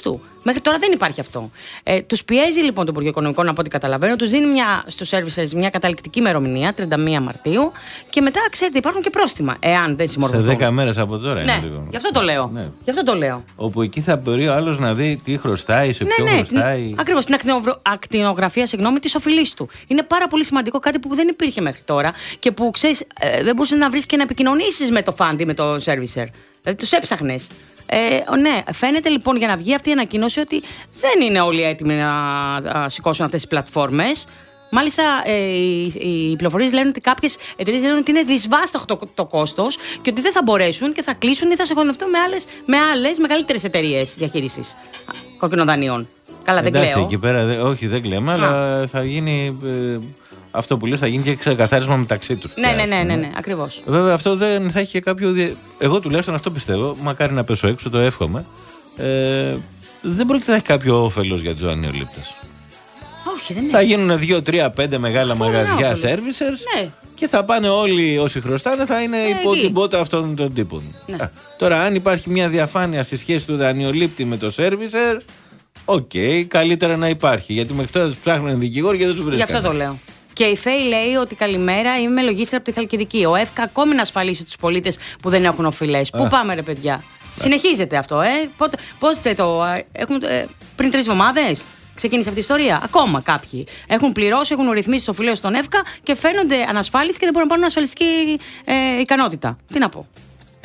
Μέχρι τώρα δεν υπάρχει αυτό. Ε, τους πιέζει λοιπόν το Υπουργείο Οικονομικών, από ό,τι καταλαβαίνω, τους δίνει μια, στους servicers μια καταληκτική ημερομηνία, τριάντα μία Μαρτίου, και μετά, ξέρετε, υπάρχουν και πρόστιμα, εάν δεν συμμορφωθούν. Σε δέκα μέρες από τώρα ναι, είναι λίγο. Γι' αυτό το λέω. Ναι. Γι' αυτό το λέω. Όπου εκεί θα μπορεί ο άλλος να δει τι χρωστάει, σε ναι, ποιον ναι, χρωστάει. Ακριβώς, την ακτινογραφία, συγγνώμη, της οφειλής του. Είναι πάρα πολύ σημαντικό, κάτι που δεν υπήρχε μέχρι τώρα και που ξέρεις, ε, δεν μπορούσες να βρεις και να επικοινωνήσεις με το fund ή με το servicer. Δηλαδή τους έψαχνες. Ε, ναι, φαίνεται λοιπόν για να βγει αυτή η ανακοίνωση ότι δεν είναι όλοι έτοιμοι να α, σηκώσουν αυτές τις πλατφόρμες. Μάλιστα, ε, οι, οι πληροφορίες λένε ότι κάποιες εταιρείες λένε ότι είναι δυσβάσταχτο το, το κόστος και ότι δεν θα μπορέσουν και θα κλείσουν ή θα συγχωνευτούν με άλλες, με άλλες μεγαλύτερες εταιρείες διαχείρισης κόκκινων Καλά, δεν Εντάξει, κλαίω. εκεί πέρα, δε, όχι, δεν κλαίμε, αλλά θα γίνει. Ε, αυτό που λες θα γίνει και ξεκαθάρισμα μεταξύ τους. Ναι, ναι, ναι, ναι, ναι, ακριβώς. Βέβαια, αυτό δεν θα έχει και κάποιο. Δι... Εγώ τουλάχιστον αυτό πιστεύω. Μακάρι να πέσω έξω, το εύχομαι. Ε, δεν πρόκειται να έχει κάποιο όφελος για τους δανειολήπτες. Όχι, δεν θα γίνουν δύο, τρία, πέντε μεγάλα μαγαζιά servicers ναι. και θα πάνε όλοι όσοι χρωστάνε, θα είναι ναι, υπό την πότα αυτών των τύπων. Ναι. Α, τώρα, αν υπάρχει μια διαφάνεια στη σχέση του δανειολήπτη με το servicer, οκ, okay, καλύτερα να υπάρχει. Γιατί μέχρι τώρα τους ψάχνουν δικηγόροι και δεν τους βρίσκουν. Γι' αυτό το λέω. Και η ΦΕΗ λέει ότι καλημέρα, είμαι λογίστρα από τη Χαλκιδική. Ο ΕΦΚΑ ακόμη να ασφαλίσει τους πολίτες που δεν έχουν οφειλές. Πού πάμε, ρε παιδιά. Συνεχίζεται αυτό, ε. Πότε, πότε το. Έχουμε, ε, πριν τρεις εβδομάδες ξεκίνησε αυτή η ιστορία. Ακόμα κάποιοι έχουν πληρώσει, έχουν ρυθμίσει τις οφειλές στον ΕΦΚΑ και φαίνονται ανασφάλιστοι και δεν μπορούν να πάρουν ασφαλιστική ε, ικανότητα. Τι να πω.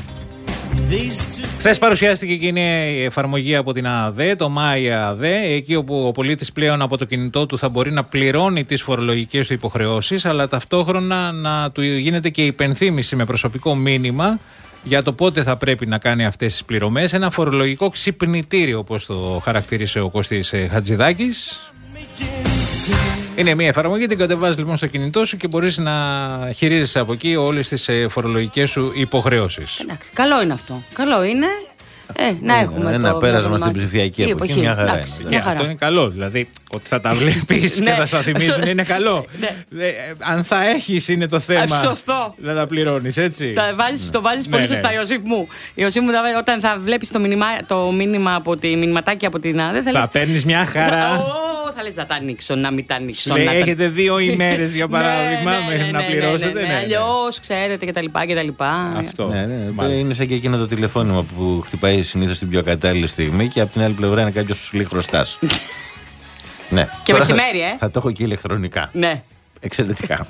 Χθες παρουσιάστηκε εκείνη η εφαρμογή από την ΑΔΕ, το Μάη ΑΔΕ, εκεί όπου ο πολίτης πλέον από το κινητό του θα μπορεί να πληρώνει τις φορολογικές του υποχρεώσεις, αλλά ταυτόχρονα να του γίνεται και υπενθύμηση με προσωπικό μήνυμα για το πότε θα πρέπει να κάνει αυτές τις πληρωμές. Ένα φορολογικό ξυπνητήριο, όπως το χαρακτήρισε ο Κωστής Χατζηδάκης. Είναι μια εφαρμογή, την κατεβάζεις λοιπόν στο κινητό σου και μπορείς να χειρίζεσαι από εκεί όλες τις φορολογικές σου υποχρεώσεις. Εντάξει, καλό είναι αυτό. Καλό είναι ε, να ε, έχουμε ένα το πέρασμα στην ψηφιακή εποχή, εποχή. Μια χαρά εντάξει, είναι. Μια Και χαρά. αυτό είναι καλό. Δηλαδή, ότι θα τα βλέπεις και θα στα θυμίζουν είναι καλό. ε, αν θα έχεις είναι το θέμα. Σωστό. Να τα πληρώνεις, έτσι. Τα βάζεις, το βάζεις πολύ ναι, σωστά, ναι. Ιωσήφ μου. Ιωσήφ μου, όταν θα βλέπεις το, μηνυμα, το μήνυμα από τη μηνυματάκι από την ΑΔΕ, θα, θα παίρνεις μια χαρά. Θα λες να τα ανοίξω, να μην τα ανοίξω. Λέει, να έχετε τα... δύο ημέρες για παράδειγμα ναι, ναι, μέχρι ναι, να ναι, πληρώσετε. Ναι, ναι, ναι, ναι. Αλλιώς ξέρετε κτλ. Αυτό. Ναι, ναι, είναι σαν και εκείνο το τηλεφώνημα που χτυπάει συνήθως την πιο κατάλληλη στιγμή και από την άλλη πλευρά είναι κάποιος που σου λέει χρωστάς. Ναι. Και μεσημέρι, ε. Θα το έχω και ηλεκτρονικά. Ναι. Εξαιρετικά.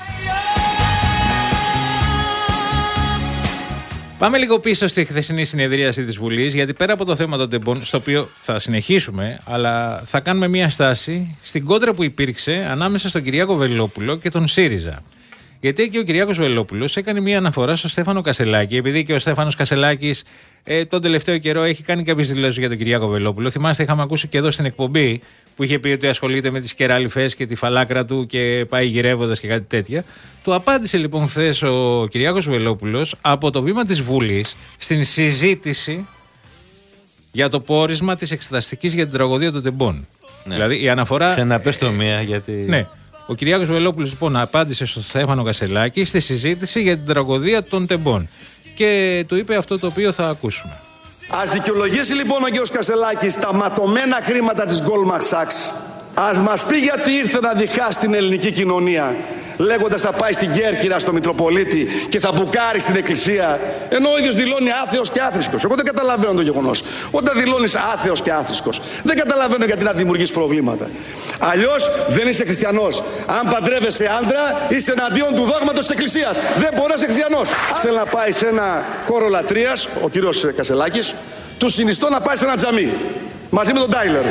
Πάμε λίγο πίσω στη χθεσινή συνεδρίαση της Βουλής, γιατί πέρα από το θέμα των τεμπών, στο οποίο θα συνεχίσουμε, αλλά θα κάνουμε μια στάση στην κόντρα που υπήρξε ανάμεσα στον Κυριάκο Βελόπουλο και τον ΣΥΡΙΖΑ. Γιατί εκεί ο Κυριάκος Βελόπουλος έκανε μια αναφορά στο Στέφανο Κασελάκη, επειδή και ο Στέφανος Κασελάκης ε, τον τελευταίο καιρό έχει κάνει κάποιες δηλώσεις για τον Κυριάκο Βελόπουλο. Θυμάστε, είχαμε ακούσει και εδώ στην εκπομπή που είχε πει ότι ασχολείται με τις κεράλιφες και τη φαλάκρα του και πάει γυρεύοντας και κάτι τέτοια. Του απάντησε λοιπόν χθες ο Κυριάκος Βελόπουλος από το βήμα της Βουλής στην συζήτηση για το πόρισμα της εξεταστικής για την τραγωδία των τεμπών. Ναι. Δηλαδή η αναφορά. Ξαναπες το μία γιατί. Ναι. Ο Κυριάκος Βελόπουλος λοιπόν απάντησε στον Στέφανο Κασελάκη στη συζήτηση για την τραγωδία των τεμπών. Και του είπε αυτό το οποίο θα ακούσουμε. Ας δικαιολογήσει λοιπόν ο κ. Κασελάκης τα ματωμένα χρήματα της Goldman Sachs. Ας μας πει γιατί ήρθε να διχάσει την ελληνική κοινωνία, λέγοντας θα πάει στην Κέρκυρα στο Μητροπολίτη και θα μπουκάρει στην εκκλησία, ενώ ο ίδιος δηλώνει άθεος και άθρησκος. Εγώ δεν καταλαβαίνω το γεγονός. Όταν δηλώνεις άθεος και άθρησκος, δεν καταλαβαίνω γιατί να δημιουργείς προβλήματα. Αλλιώς δεν είσαι χριστιανός. Αν παντρεύεσαι άντρα, είσαι εναντίον του δόγματος της εκκλησίας. Δεν μπορεί να είσαι χριστιανός. Θέλει να πάει σε ένα χώρο λατρείας, ο κύριος Κασελάκης, του συνιστώ να πάει σε ένα τζαμί μαζί με τον Τάιλερ.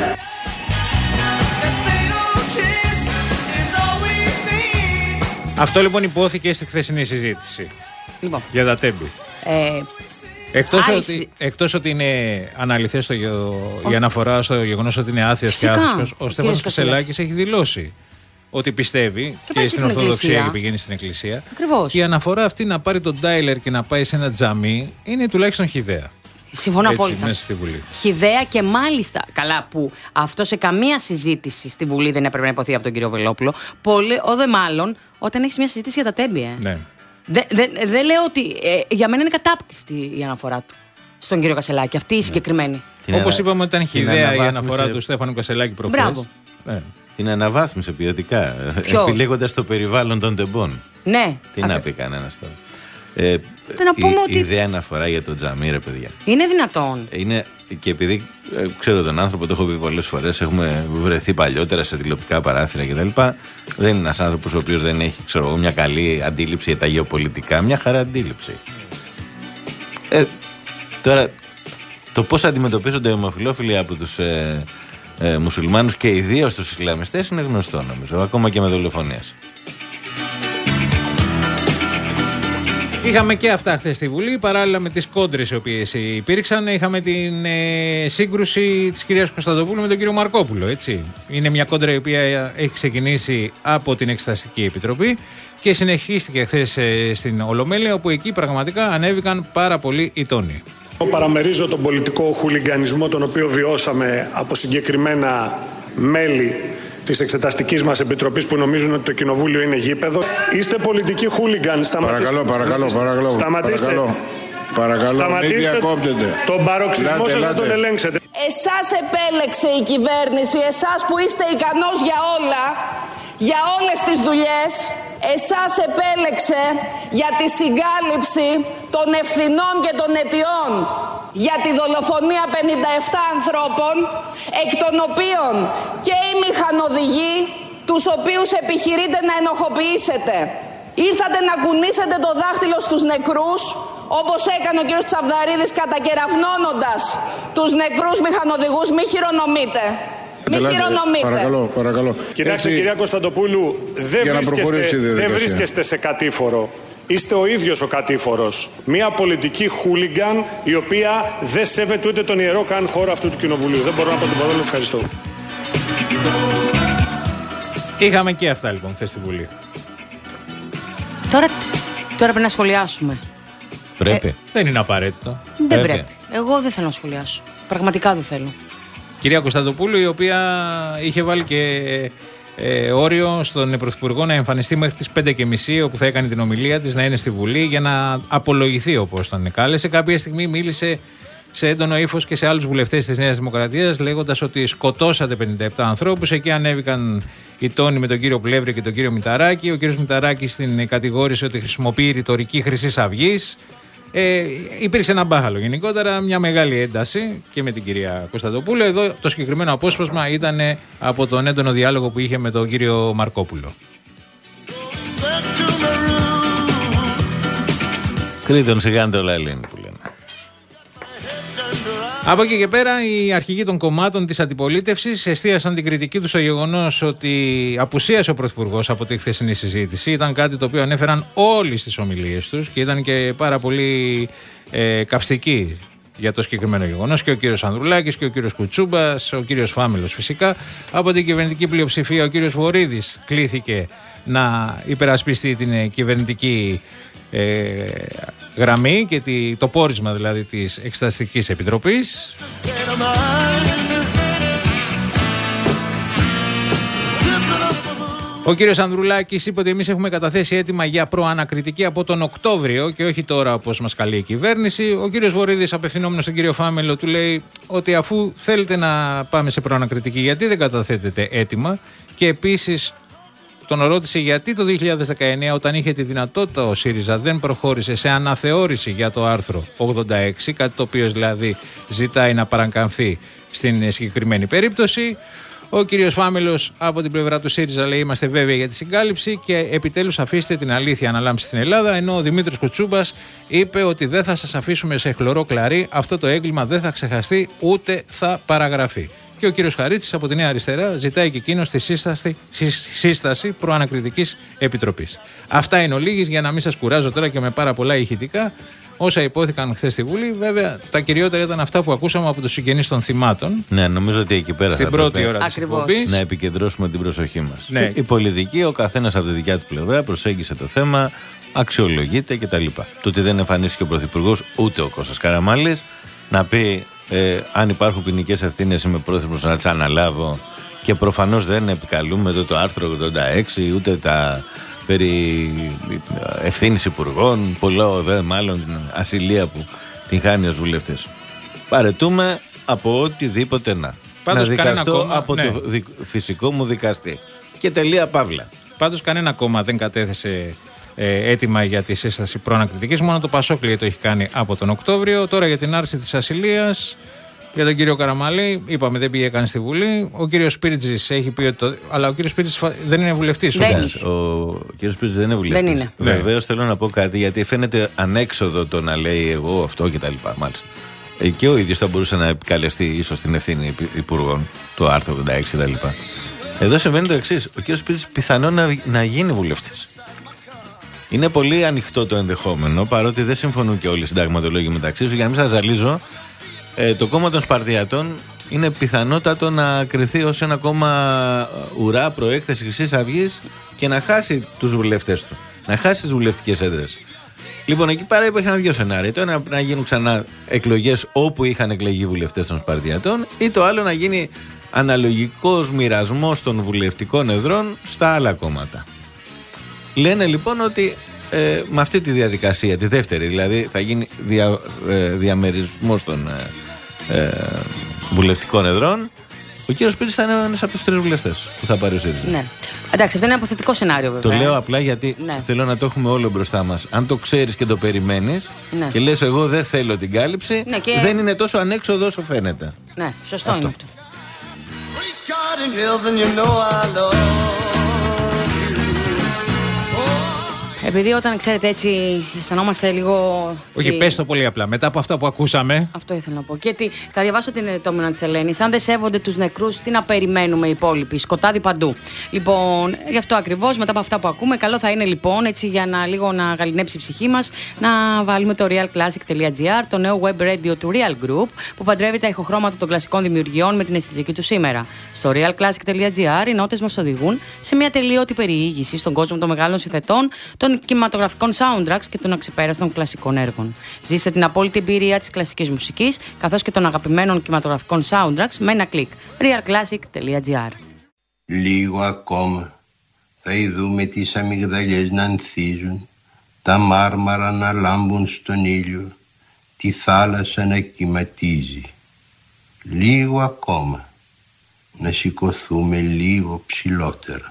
Αυτό λοιπόν υπόθηκε στη χθεσινή συζήτηση λοιπόν. για τα τέμπη. Ε, εκτός, άλλη... ότι, εκτός ότι είναι αναλυθές το, ο... η αναφορά στο γεγονός ότι είναι άθεος και άθρησκος, ο Στέφανος Κασελάκης έχει δηλώσει ότι πιστεύει και, και στην Ορθοδοξία και πηγαίνει στην Εκκλησία. Ακριβώς. Η αναφορά αυτή να πάρει τον Τάιλερ και να πάει σε ένα τζαμί είναι τουλάχιστον χυδαία. Συμφωνώ απόλυτα. Μέσα στη Βουλή. Χυδαία και μάλιστα. Καλά, που αυτό σε καμία συζήτηση στη Βουλή δεν έπρεπε να υποθεί από τον κύριο Βελόπουλο. Πολύ, ο δε μάλλον όταν έχει μια συζήτηση για τα τέμπη. Ε. Ναι. Δεν δε, δε λέω ότι. Ε, για μένα είναι κατάπτυστη η αναφορά του. στον κύριο Κασελάκη, αυτή η συγκεκριμένη. Όπως είπαμε, ήταν χυδαία η αναφορά του Στέφανου Κασελάκη προχθές. Μπράβο. Ναι. Την αναβάθμισε ποιοτικά, επιλέγοντας το περιβάλλον των τεμπών. Ναι. Τι να πει κανένας τώρα. Ε, η ότι... ιδέα αναφορά για τον τζαμί, ρε παιδιά. Είναι δυνατόν. Είναι, και επειδή ε, ξέρω τον άνθρωπο, το έχω πει πολλές φορές, έχουμε βρεθεί παλιότερα σε τηλεοπτικά παράθυρα κτλ. Δεν είναι ένας άνθρωπος ο οποίος δεν έχει, ξέρω εγώ, μια καλή αντίληψη για τα γεωπολιτικά, μια χαρά αντίληψη. Ε, τώρα, το πώς αντιμετωπίζονται οι ομοφυλόφιλοι από τους ε, ε, μουσουλμάνους και ιδίως τους Ισλαμιστές είναι γνωστό, νομίζω, ακόμα και με δολοφονίες. Είχαμε και αυτά χθες στη Βουλή, παράλληλα με τις κόντρες οι οποίες υπήρξαν. Είχαμε την ε, σύγκρουση της κυρίας Κωνσταντοπούλου με τον κύριο Μαρκόπουλο, έτσι. Είναι μια κόντρα η οποία έχει ξεκινήσει από την Εξεταστική Επιτροπή και συνεχίστηκε χθες ε, στην Ολομέλεια, όπου εκεί πραγματικά ανέβηκαν πάρα πολλοί οι τόνοι. Παραμερίζω τον πολιτικό χουλιγκανισμό τον οποίο βιώσαμε από συγκεκριμένα μέλη της Εξεταστικής μας Επιτροπής που νομίζουν ότι το Κοινοβούλιο είναι γήπεδο. Είστε πολιτικοί χούλιγκαν. Σταματήστε. Παρακαλώ, παρακαλώ, παρακαλώ. Σταματήστε. Παρακαλώ, παρακαλώ. Σταματήστε. Μην διακόπτετε. Τον παροξισμό σας να τον ελέγξετε. Εσάς επέλεξε η κυβέρνηση, εσάς που είστε ικανός για όλα, για όλες τις δουλειές. Εσάς επέλεξε για τη συγκάλυψη των ευθυνών και των αιτιών για τη δολοφονία πενήντα επτά ανθρώπων, εκ των οποίων και οι μηχανοδηγοί, τους οποίους επιχειρείτε να ενοχοποιήσετε. Ήρθατε να κουνήσετε το δάχτυλο στους νεκρούς, όπως έκανε ο κ. Τσαβδαρίδης κατακεραυνώνοντας τους νεκρούς μηχανοδηγούς. Μη χειρονομείτε. Μη χειρονομείτε. Παρακαλώ, παρακαλώ. Κοιτάξτε, Έτσι, κυρία Κωνσταντοπούλου, δεν βρίσκεστε, δεν βρίσκεστε σε κατήφορο. Είστε ο ίδιος ο κατήφορος. Μια πολιτική χούλιγκαν η οποία δεν σέβεται ούτε τον ιερό καν χώρο αυτού του κοινοβουλίου. Δεν μπορώ να πω τίποτα άλλο. Ευχαριστώ. Είχαμε και αυτά λοιπόν χθες στη Βουλή. Τώρα, τώρα πρέπει να σχολιάσουμε. Πρέπει. Ε, δεν είναι απαραίτητο. Δεν πρέπει. πρέπει. Εγώ δεν θέλω να σχολιάσω. Πραγματικά δεν θέλω. Κυρία Κωνσταντοπούλου, η οποία είχε βάλει και ε, όριο στον Πρωθυπουργό να εμφανιστεί μέχρι τις πέντε και μισή, όπου θα έκανε την ομιλία της, να είναι στη Βουλή για να απολογηθεί όπως τον κάλεσε. Κάποια στιγμή μίλησε σε έντονο ύφος και σε άλλους βουλευτές της Νέας Δημοκρατίας, λέγοντας ότι σκοτώσατε πενήντα επτά ανθρώπους. Εκεί ανέβηκαν οι τόνοι με τον κύριο Πλεύρη και τον κύριο Μηταράκη. Ο κύριος Μηταράκης την κατηγόρησε ότι χρησιμοποιεί ρητορική Χρυσής Αυγής. Ε, υπήρξε ένα μπάχαλο γενικότερα, μια μεγάλη ένταση και με την κυρία Κωνσταντοπούλου. Εδώ το συγκεκριμένο απόσπασμα ήταν από τον έντονο διάλογο που είχε με τον κύριο Μαρκόπουλο. Κρήτον σιγάντε όλα Ελλήνη που λένε. Από εκεί και πέρα, οι αρχηγοί των κομμάτων της αντιπολίτευσης εστίασαν την κριτική τους στο γεγονός ότι απουσίασε ο Πρωθυπουργός από τη χθεσινή συζήτηση. Ήταν κάτι το οποίο ανέφεραν όλοι στις ομιλίες τους και ήταν και πάρα πολύ ε, καυστικοί για το συγκεκριμένο γεγονός. Και ο κύριος Ανδρουλάκης και ο κύριος Κουτσούμπας, ο κύριος Φάμελος φυσικά. Από την κυβερνητική πλειοψηφία, ο κύριος Βορίδης κλήθηκε να υπερασπιστεί την κυβερνητική Ε, γραμμή και τη, το πόρισμα δηλαδή της Εξεταστικής Επιτροπής. Ο κύριος Ανδρουλάκης είπε ότι εμείς έχουμε καταθέσει αίτημα για προανακριτική από τον Οκτώβριο και όχι τώρα όπως μας καλεί η κυβέρνηση. Ο κύριος Βορίδης, απευθυνόμενος στον κύριο Φάμελο, του λέει ότι αφού θέλετε να πάμε σε προανακριτική, γιατί δεν καταθέτετε αίτημα, και επίσης τον ρώτησε γιατί το δύο χιλιάδες δεκαεννέα, όταν είχε τη δυνατότητα ο ΣΥΡΙΖΑ, δεν προχώρησε σε αναθεώρηση για το άρθρο ογδόντα έξι, κάτι το οποίο δηλαδή ζητάει να παρακαμφθεί στην συγκεκριμένη περίπτωση. Ο κύριος Φάμελος από την πλευρά του ΣΥΡΙΖΑ λέει: είμαστε βέβαιοι για τη συγκάλυψη και επιτέλους αφήστε την αλήθεια να λάμψει στην Ελλάδα. Ενώ ο Δημήτρης Κουτσούμπας είπε ότι δεν θα σας αφήσουμε σε χλωρό κλαρί, αυτό το έγκλημα δεν θα ξεχαστεί ούτε θα παραγραφεί. Και ο κύριος Χαρίτσης από τη Νέα Αριστερά ζητάει και εκείνος τη σύσταση, σύσταση προανακριτικής επιτροπής. Αυτά είναι ολίγης, για να μην σας κουράζω τώρα και με πάρα πολλά ηχητικά. Όσα υπόθηκαν χθες στη Βουλή, βέβαια τα κυριότερα ήταν αυτά που ακούσαμε από τους συγγενείς των θυμάτων. Ναι, νομίζω ότι εκεί πέρα στην θα πρώτη ώρα της εκπομπής να επικεντρώσουμε την προσοχή μας. Ναι. Η πολιτική, ο καθένας από τη δικιά του πλευρά προσέγγισε το θέμα, αξιολογείται κτλ. Το ότι δεν εμφανίστηκε ο Πρωθυπουργός ούτε ο Κώστας Καραμανλής να πει ε, αν υπάρχουν ποινικές ευθύνες, είμαι πρόθυμος να τις αναλάβω, και προφανώς δεν επικαλούμε εδώ το άρθρο ογδόντα έξι ούτε τα περί ευθύνης υπουργών, πολλό δε μάλλον την ασυλία που μηχάνιος βουλευτής. Παρετούμε από οτιδήποτε να. Πάντως, να δικαστώ κόμμα, από ναι. το δι... φυσικό μου δικαστή. Και τελεία παύλα. Πάντως κανένα κόμμα δεν κατέθεσε ε, έτοιμα για τη σύσταση προανακριτικής. Μόνο το Πασόκλι το έχει κάνει από τον Οκτώβριο. Τώρα για την άρση της ασυλίας, για τον κύριο Καραμαλή, είπαμε δεν πήγε καν στη Βουλή. Ο κύριος Σπίρτζης έχει πει ότι. Το... Αλλά ο κύριος Σπίρτζης δεν είναι βουλευτής. Δεν. Ο, ο κύριος Σπίρτζης δεν είναι βουλευτής. Δεν είναι. Βεβαίως θέλω να πω κάτι, γιατί φαίνεται ανέξοδο το να λέει εγώ αυτό κτλ. Μάλιστα. Ε, και ο ίδιος θα μπορούσε να επικαλεστεί ίσως την ευθύνη υπουργών, το άρθρο ογδόντα έξι κτλ. Εδώ συμβαίνει το εξής. Ο κύριος Σπίρτζης πιθανόν να, να γίνει βουλευτής. Είναι πολύ ανοιχτό το ενδεχόμενο, παρότι δεν συμφωνούν και όλοι οι συνταγματολόγοι μεταξύ τους. Για να μην σας ζαλίζω, ε, το κόμμα των Σπαρτιατών είναι πιθανότατο να κριθεί ως ένα κόμμα ουρά, προέκταση Χρυσής Αυγής και να χάσει τους βουλευτές του. Να χάσει τις βουλευτικές έδρες. Λοιπόν, εκεί πέρα υπήρχαν δύο σενάρια. Το ένα να γίνουν ξανά εκλογές όπου είχαν εκλεγεί βουλευτές των Σπαρτιατών, ή το άλλο να γίνει αναλογικός μοιρασμός των βουλευτικών εδρών στα άλλα κόμματα. Λένε λοιπόν ότι ε, με αυτή τη διαδικασία, τη δεύτερη δηλαδή, θα γίνει δια, ε, διαμερισμός των ε, ε, βουλευτικών εδρών. Ο κύριος Σπίρτζης θα είναι ένας από τους τρεις βουλευτές που θα πάρει ο ΣΥΡΙΖΑ. Ναι. Εντάξει, αυτό είναι αποθετικό σενάριο βέβαια. Το λέω απλά γιατί ναι. θέλω να το έχουμε όλο μπροστά μας. Αν το ξέρεις και το περιμένεις ναι. και λες εγώ δεν θέλω την κάλυψη, ναι, και... δεν είναι τόσο ανέξοδο όσο φαίνεται. Ναι, σωστό αυτό. Είναι αυτό. Επειδή όταν ξέρετε έτσι αισθανόμαστε λίγο. Όχι, τη... πες το πολύ απλά. Μετά από αυτά που ακούσαμε. Αυτό ήθελα να πω. Και τι, θα διαβάσω την τόμηνα της Ελένης. Αν δεν σέβονται τους νεκρούς, τι να περιμένουμε οι υπόλοιποι. Σκοτάδι παντού. Λοιπόν, γι' αυτό ακριβώς μετά από αυτά που ακούμε, καλό θα είναι λοιπόν έτσι για να λίγο να γαληνέψει η ψυχή μας, να βάλουμε το realclassic.gr, το νέο web radio του Real Group, που παντρεύει τα ηχοχρώματα των κλασικών δημιουργιών με την αισθητική του σήμερα. Στο realclassic.gr οι νότες μας οδηγούν σε μια τελείωτη περιήγηση στον κόσμο των μεγάλων συνθετών, των κινηματογραφικών soundtracks και των αξεπέραστων κλασικών έργων. Ζήστε την απόλυτη εμπειρία της κλασικής μουσικής καθώς και των αγαπημένων κινηματογραφικών soundtracks με ένα κλικ. realclassic.gr. Λίγο ακόμα θα ειδούμε τις αμυγδαλιές να ανθίζουν, τα μάρμαρα να λάμπουν στον ήλιο, τη θάλασσα να κυματίζει. Λίγο ακόμα να σηκωθούμε λίγο ψηλότερα.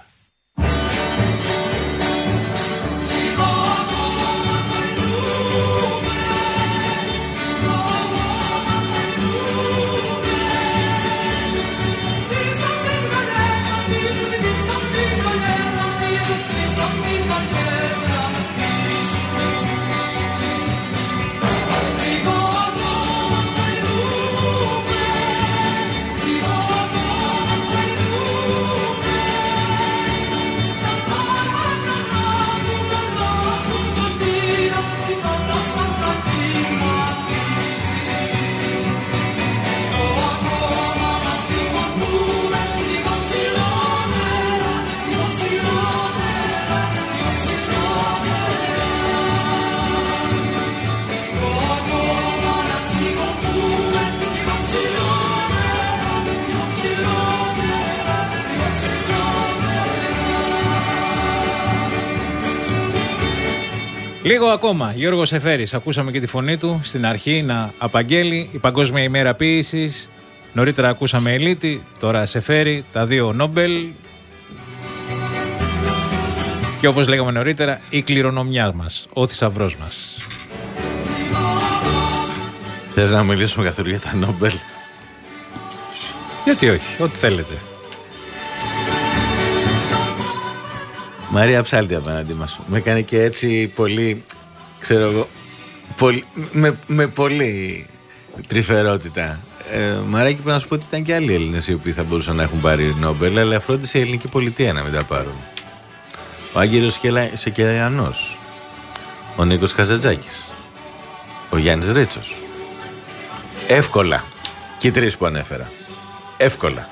Λίγο ακόμα, Γιώργος Εφέρης, ακούσαμε και τη φωνή του στην αρχή να απαγγέλει η Παγκόσμια ημέρα ποίησης. Νωρίτερα ακούσαμε Ελίτη, τώρα Σεφέρη, τα δύο Νόμπελ. Και όπως λέγαμε νωρίτερα, η κληρονομιά μας, ο θησαυρός μας. Θες να μιλήσουμε καθόλου για τα Νόμπελ? Γιατί όχι, ό,τι θέλετε. Μαρία Ψάλτη απέναντι μας. Με έκανε και έτσι πολύ, ξέρω εγώ, πολύ, με, με πολύ τρυφερότητα. Ε, Μαράκι, πρέπει να σου πω ότι ήταν και άλλοι Έλληνες οι οποίοι θα μπορούσαν να έχουν πάρει Νόμπελ, αλλά φρόντισε η ελληνική πολιτεία να μην τα πάρουν. Ο Άγγελος Σεκελιανός, ο Νίκος Καζατζάκης, ο Γιάννης Ρίτσος. Εύκολα. Και οι τρεις που ανέφερα. Εύκολα.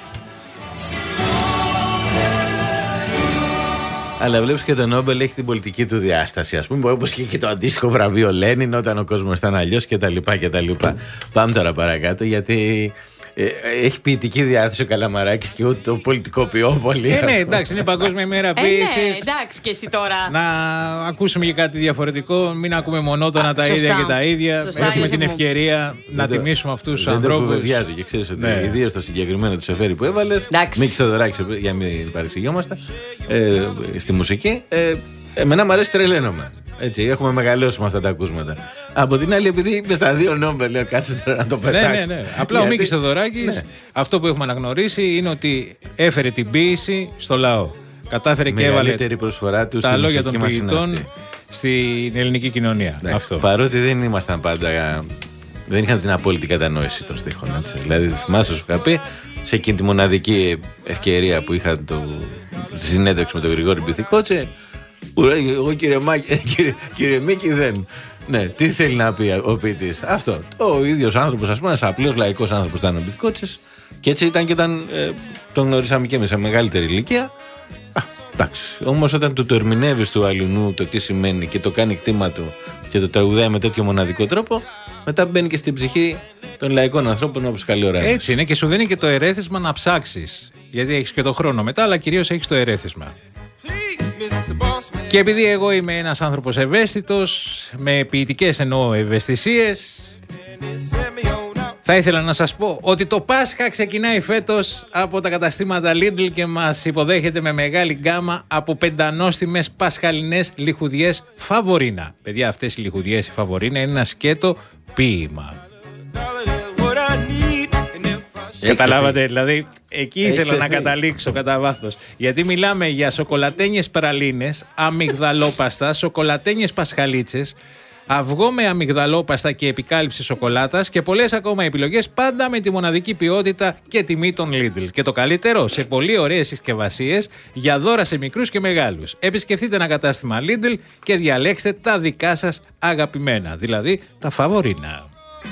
Αλλά βλέπεις και το Νόμπελ έχει την πολιτική του διάσταση, ας πούμε, όπως και το αντίστοιχο βραβείο Λένιν όταν ο κόσμος ήταν αλλιώς κτλ. κτλ. Πάμε τώρα παρακάτω, γιατί Ε, έχει ποιητική διάθεση ο Καλαμαράκης και ούτε το πολιτικοποιώ πολύ. Ε, ναι, εντάξει, είναι Παγκόσμια ημέρα ποίησης. Ε, ναι, εντάξει, και εσύ τώρα. Να ακούσουμε και κάτι διαφορετικό, μην ακούμε μονότονα Α, τα σωστά. ίδια και τα ίδια. Σωστά, Έχουμε την ευκαιρία μου. να δεν τιμήσουμε αυτούς τους ανθρώπους. Δεν το κουβεντιάζω και ξέρεις ότι ναι. ιδίως το συγκεκριμένο του Σεφέρη που έβαλες, Μίκης Θεοδωράκης, για να μην παρεξηγιόμαστε, ε, στη μουσική. Ε, Εμένα μου αρέσει, τρελαίνομαι. Έτσι, έχουμε μεγαλώσει με αυτά τα ακούσματα. Από την άλλη, επειδή είπε στα δύο Νόμπελ, λέω κάτσε τώρα να το πετάξω. Ναι, ναι, ναι. Απλά γιατί... ο Μίκης Θεοδωράκης, ναι. αυτό που έχουμε αναγνωρίσει είναι ότι έφερε την ποίηση στο λαό. Κατάφερε και έβαλε προσφορά του τα λόγια των ποιητών στην ελληνική κοινωνία. Ναι, αυτό. Παρότι δεν ήμασταν πάντα. Δεν είχαν την απόλυτη κατανόηση των στίχων. Έτσι. Δηλαδή, θυμάσαι, σου είχα πει, σε εκείνη τη μοναδική ευκαιρία που είχα το... συνέντευξη με τον Γρηγόρη Μπιθικότσε. Εγώ κύριε, Μάκη, κύριε, κύριε Μίκη δεν. Ναι, τι θέλει να πει ο ποιητής? Αυτό. Ο ίδιος άνθρωπος, ας πούμε, ένας απλός λαϊκός άνθρωπος ήταν ο Μπιθικότσες. Και έτσι ήταν και όταν ε, τον γνωρίσαμε και εμείς σε μεγαλύτερη ηλικία. Α, εντάξει. Όμως όταν του το ερμηνεύεις του αλληνού το τι σημαίνει και το κάνει κτήμα του και το τραγουδάει με τέτοιο μοναδικό τρόπο, μετά μπαίνει και στην ψυχή των λαϊκών ανθρώπων όπως καλή ώρα. Έτσι είναι και σου δίνει και το ερέθισμα να ψάξεις. Γιατί έχεις και το χρόνο μετά, αλλά κυρίως έχεις το ερέθισμα. Και επειδή εγώ είμαι ένας άνθρωπος ευαίσθητος, με ποιητικές εννοώ ευαισθησίες, θα ήθελα να σας πω ότι το Πάσχα ξεκινάει φέτος από τα καταστήματα Lidl και μας υποδέχεται με μεγάλη γκάμα από πεντανόστιμες πασχαλινές λιχουδιές Φαβορίνα. Παιδιά, αυτές οι λιχουδιές η Φαβορίνα είναι ένα σκέτο ποίημα. Καταλάβατε, δηλαδή εκεί ήθελα να καταλήξω κατά βάθος. Γιατί μιλάμε για σοκολατένιες πραλίνες, αμυγδαλόπαστα, σοκολατένιες πασχαλίτσες, αυγό με αμυγδαλόπαστα και επικάλυψη σοκολάτας και πολλές ακόμα επιλογές, πάντα με τη μοναδική ποιότητα και τιμή των Lidl. Και το καλύτερο, σε πολύ ωραίες συσκευασίες για δώρα σε μικρούς και μεγάλους. Επισκεφτείτε ένα κατάστημα Lidl και διαλέξτε τα δικά σας αγαπημένα, δηλαδή τα Φαβορίνα.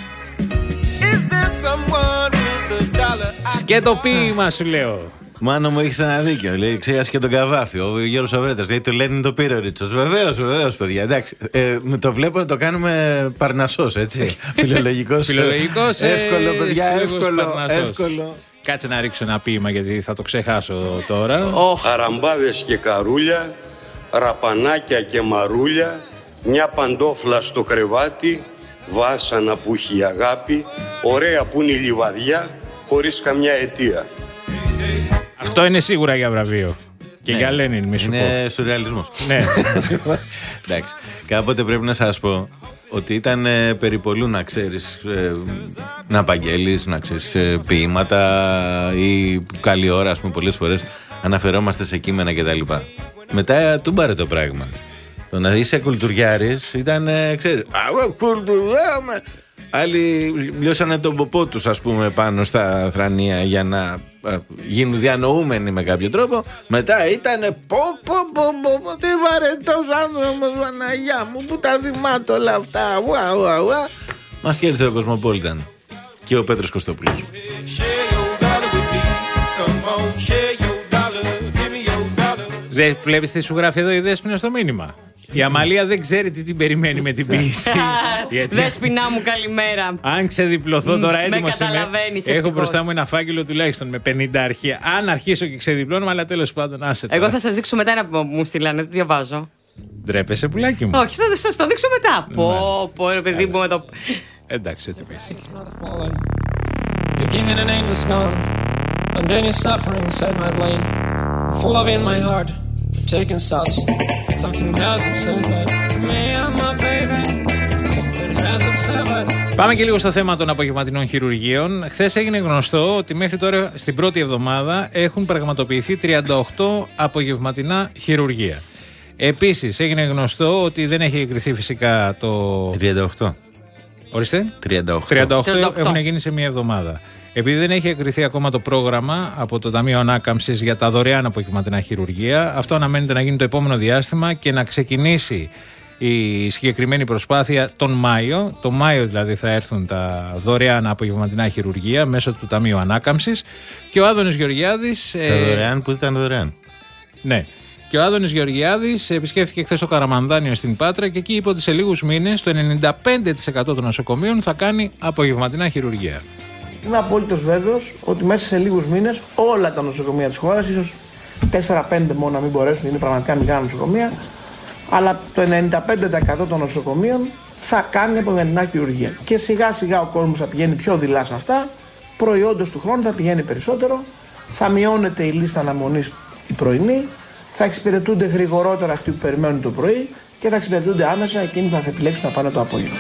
Σκέτο ποίημα σου λέω. Μάνο μου, έχεις ένα δίκιο. Λέει, ξέρεις και τον Καβάφη. Ο Γιώργος Αβρέτας λέει, το λένε το πήρε ο Ρίτσος. Βεβαίως, βεβαίως, παιδιά. Εντάξει. Ε, το βλέπω να το κάνουμε παρνασσός, έτσι. Φιλολογικός. Φιλολογικός. Εύκολο, παιδιά, εύκολο. εύκολο. Κάτσε να ρίξω ένα ποίημα γιατί θα το ξεχάσω τώρα. Oh. Αραμπάδες και καρούλια, ραπανάκια και μαρούλια, μια παντόφλα στο κρεβάτι, βάσανα που έχει αγάπη, ωραία που είναι η λιβαδιά, χωρίς καμιά αιτία. Αυτό είναι σίγουρα για βραβείο. Και ναι. για Λένιν, μη σου είναι πω. Είναι σουρεαλισμός. Ναι. Εντάξει. Κάποτε πρέπει να σας πω ότι ήταν ε, περιπολού να ξέρεις, ε, να απαγγέλεις, να ξέρεις ε, ποίηματα ή καλή ώρα, ας πούμε, πολλές φορές αναφερόμαστε σε κείμενα κτλ. Μετά του μπάρε το πράγμα. Το να είσαι κουλτουριάρης ήταν, ε, ξέρεις, κουλτουριάμε. Άλλοι λιώσανε τον ποπό τους, ας πούμε, πάνω στα θρανία για να α, γίνουν διανοούμενοι με κάποιο τρόπο. Μετά ήτανε πω πω πω πω τι βαρετός άνθρωπος, Παναγιά μου, που τα θυμάται όλα αυτά. Ουα, ουα, ουα. Μας χαίρεσε ο Κοσμοπόλιταν και ο Πέτρος Κωστόπουλος. Δεν βλέπεις τι σου γράφει εδώ η Δέσποινα στο μήνυμα. Η Αμαλία δεν ξέρει τι την περιμένει με την ποίηση. Γιατί... Δέσποινα μου, καλημέρα. Αν ξεδιπλωθώ τώρα έτοιμος είμαι, έχω μπροστά μου ένα φάκελο τουλάχιστον με πενήντα αρχεία. Αν αρχίσω και ξεδιπλώνω, αλλά τέλος πάντων άσε τώρα. Εγώ θα σας δείξω μετά ένα που μου στείλανε, το διαβάζω. Ντρέπεσαι, πουλάκι μου? Όχι, θα σας το δείξω μετά. Πω, πω, ρε παιδί μου, το... Εντάξει, έτσι πες. Taking sauce, something hasn't said, but me and my baby, something hasn't said, but... Πάμε και λίγο στο θέμα των απογευματινών χειρουργείων. Χθες έγινε γνωστό ότι μέχρι τώρα στην πρώτη εβδομάδα έχουν πραγματοποιηθεί τριάντα οκτώ απογευματινά χειρουργεία. Επίσης έγινε γνωστό ότι δεν έχει εγκριθεί φυσικά το... τριάντα οκτώ. Ορίστε. τριάντα οκτώ. τριάντα οκτώ, τριάντα οκτώ έχουν γίνει σε μία εβδομάδα. Επειδή δεν έχει εγκριθεί ακόμα το πρόγραμμα από το Ταμείο Ανάκαμψης για τα δωρεάν απογευματινά χειρουργεία, αυτό αναμένεται να γίνει το επόμενο διάστημα και να ξεκινήσει η συγκεκριμένη προσπάθεια τον Μάιο. Το Μάιο δηλαδή θα έρθουν τα δωρεάν απογευματινά χειρουργεία μέσω του Ταμείου Ανάκαμψης. Και ο Άδωνης Γεωργιάδης. Τα ε... δωρεάν που ήταν δωρεάν. Ναι. Και ο Άδωνης Γεωργιάδης επισκέφθηκε χθες το Καραμανδάνιο στην Πάτρα και εκεί είπε ότι σε λίγους μήνες το ενενήντα πέντε τοις εκατό των νοσοκομείων θα κάνει απογευματινά χειρουργεία. είμαι απόλυτος βέβαιος ότι μέσα σε λίγους μήνες όλα τα νοσοκομεία της χώρας, ίσως τέσσερα πέντε μόνο να μην μπορέσουν, είναι πραγματικά μικρά νοσοκομεία, αλλά το ενενήντα πέντε τοις εκατό των νοσοκομείων θα κάνει απογευματινά χειρουργία. Και σιγά σιγά ο κόσμος θα πηγαίνει πιο δειλά σε αυτά, προϊόντος του χρόνου θα πηγαίνει περισσότερο, θα μειώνεται η λίστα αναμονής η πρωινή, θα εξυπηρετούνται γρηγορότερα αυτοί που περιμένουν το πρωί και θα εξυπηρετούνται άμεσα εκείνοι που θα επιλέξουν να πάνε το απόγευμα.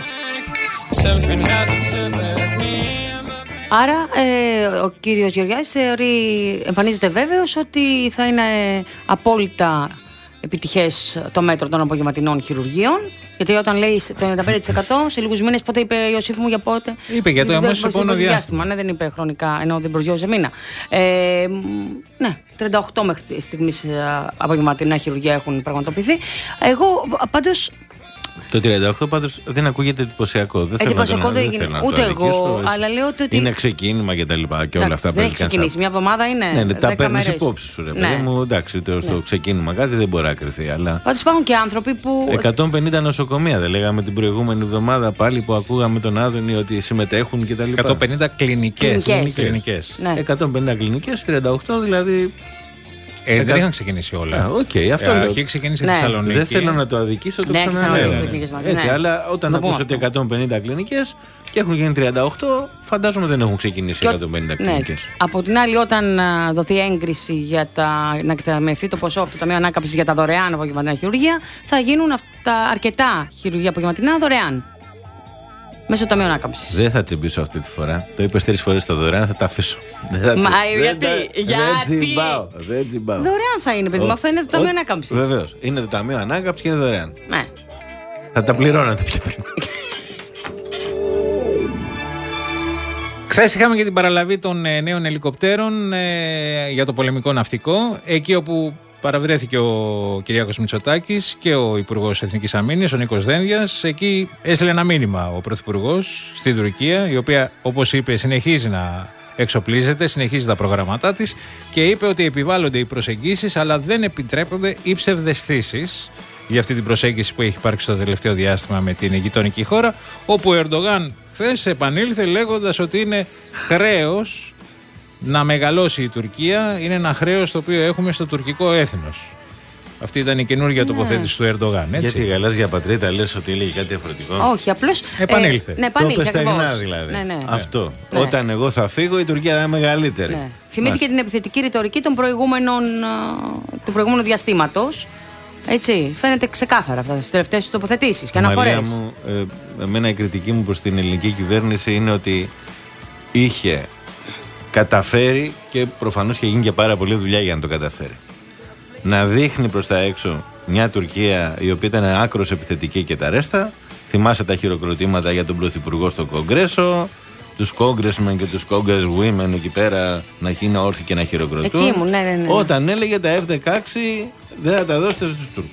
Άρα ε, ο κύριος Γεωργιάδης θεωρεί, εμφανίζεται βέβαιος ότι θα είναι απόλυτα επιτυχές το μέτρο των απογευματινών χειρουργείων. Γιατί όταν λέει το ενενήντα πέντε τοις εκατό σε λίγους μήνες, πότε είπε η Ιωσήφ μου για πότε? Είπε για το αμέσως επόμενο διάστημα. Ναι, δεν είπε χρονικά, ενώ δεν προσγειώζε μήνα. Ε, ναι, τριάντα οκτώ μέχρι στιγμής απογευματινά χειρουργία έχουν πραγματοποιηθεί. Εγώ πάντως. Το τριάντα οκτώ πάντως δεν ακούγεται εντυπωσιακό. Δεν θέλω να το, δεν δεν θέλω να ούτε το εγώ, αλλά λέω ότι. Είναι ξεκίνημα και τα λοιπά και όλα αυτά. Δεν έχει ξεκινήσει. Μια εβδομάδα είναι. Ναι, ναι, τα παίρνει υπόψη σου, ρε παιδί μου. Εντάξει, το, στο ναι. ξεκίνημα κάτι δεν μπορεί να κρυθεί. Αλλά. Πάντως υπάρχουν και άνθρωποι που. εκατόν πενήντα νοσοκομεία, δεν λέγαμε την προηγούμενη εβδομάδα πάλι που ακούγαμε τον Άδωνη ότι συμμετέχουν και τα λοιπά. εκατόν πενήντα κλινικές. Ναι. εκατόν πενήντα κλινικές, τριάντα οκτώ δηλαδή. Ε, δεν είχαν ξεκινήσει όλα. Οκ, okay, αυτό ε, έχει ξεκινήσει ναι. στη Θεσσαλονίκη. Δεν θέλω να το αδικήσω, το ναι, ξαναλέω. Ναι, Έτσι, ναι. αλλά όταν ακούσω ότι εκατόν πενήντα κλινικές και έχουν γίνει τριάντα οκτώ, φαντάζομαι δεν έχουν ξεκινήσει και, εκατόν πενήντα κλινικές. Ναι. Από την άλλη, όταν α, δοθεί έγκριση για τα, να εκταμιευθεί το ποσό από το Ταμείο Ανάκαμψης για τα δωρεάν απογευματινά χειρουργία, θα γίνουν αυτά αρκετά χειρουργία απογευματινά δωρεάν. Μέσω του Ταμείου Ανάκαμψης. Δεν θα τσιμπήσω αυτή τη φορά. Το είπες τρεις φορές το δωρεάν, θα τα αφήσω. Μα γιατί, γιατί. Δεν τσιμπάω. Δεν τσιμπάω. Δωρεάν θα είναι, παιδί μου, αυτό είναι το Ταμείο Ανάκαμψης. Βεβαίως. Είναι το Ταμείο Ανάκαμψης και είναι δωρεάν. Ναι. Θα τα πληρώνατε πιο πριν. Χθες είχαμε και την παραλαβή των ε, νέων ελικοπτέρων ε, για το πολεμικό ναυτικό. Εκεί όπου παραβρέθηκε ο Κυριάκος Μητσοτάκης και ο Υπουργός Εθνικής Αμήνης, ο Νίκος Δένδιας. Εκεί έστειλε ένα μήνυμα ο Πρωθυπουργός στην Τουρκία, η οποία, όπως είπε, συνεχίζει να εξοπλίζεται, συνεχίζει τα προγραμματά της και είπε ότι επιβάλλονται οι προσεγγίσεις, αλλά δεν επιτρέπονται οι ψευδαισθήσεις για αυτή την προσέγγιση που έχει υπάρξει το τελευταίο διάστημα με την γειτονική χώρα, όπου ο Ερντογάν χθες επανήλθε λέγοντας ότι είναι χρέος να μεγαλώσει η Τουρκία, είναι ένα χρέος το οποίο έχουμε στο τουρκικό έθνος. Αυτή ήταν η καινούργια ναι. τοποθέτηση του Ερντογάν. Έτσι. Γιατί η γαλάζια πατρίδα λες ότι λέει κάτι διαφορετικό? Όχι, απλώς. Επανήλθε. Ε, ναι, επανήλθε. Το πεσταγνά δηλαδή. Ναι, ναι. Αυτό. Ναι. Όταν εγώ θα φύγω, η Τουρκία θα είναι μεγαλύτερη. Ναι. Θυμήθηκε την επιθετική ρητορική των προηγούμενων, του προηγούμενου διαστήματος. Έτσι, φαίνεται ξεκάθαρα αυτά στις τελευταίες τοποθετήσεις και αναφορές. Μαρία μου, ε, εμένα η κριτική μου προς την ελληνική κυβέρνηση είναι ότι είχε καταφέρει και προφανώς είχε γίνει και πάρα πολλή δουλειά για να το καταφέρει. Να δείχνει προς τα έξω μια Τουρκία η οποία ήταν άκρως επιθετική και τα ρέστα. Θυμάσαι τα χειροκροτήματα για τον Πρωθυπουργό στο Κογκρέσο, τους Congressmen και τους Congresswomen εκεί πέρα να γίνει όρθιοι και να χειροκροτούν. Εκεί μου, ναι, ναι, ναι. Όταν έλεγε τα εφ δεκαέξι δεν θα τα δώσετε στους Τούρκους.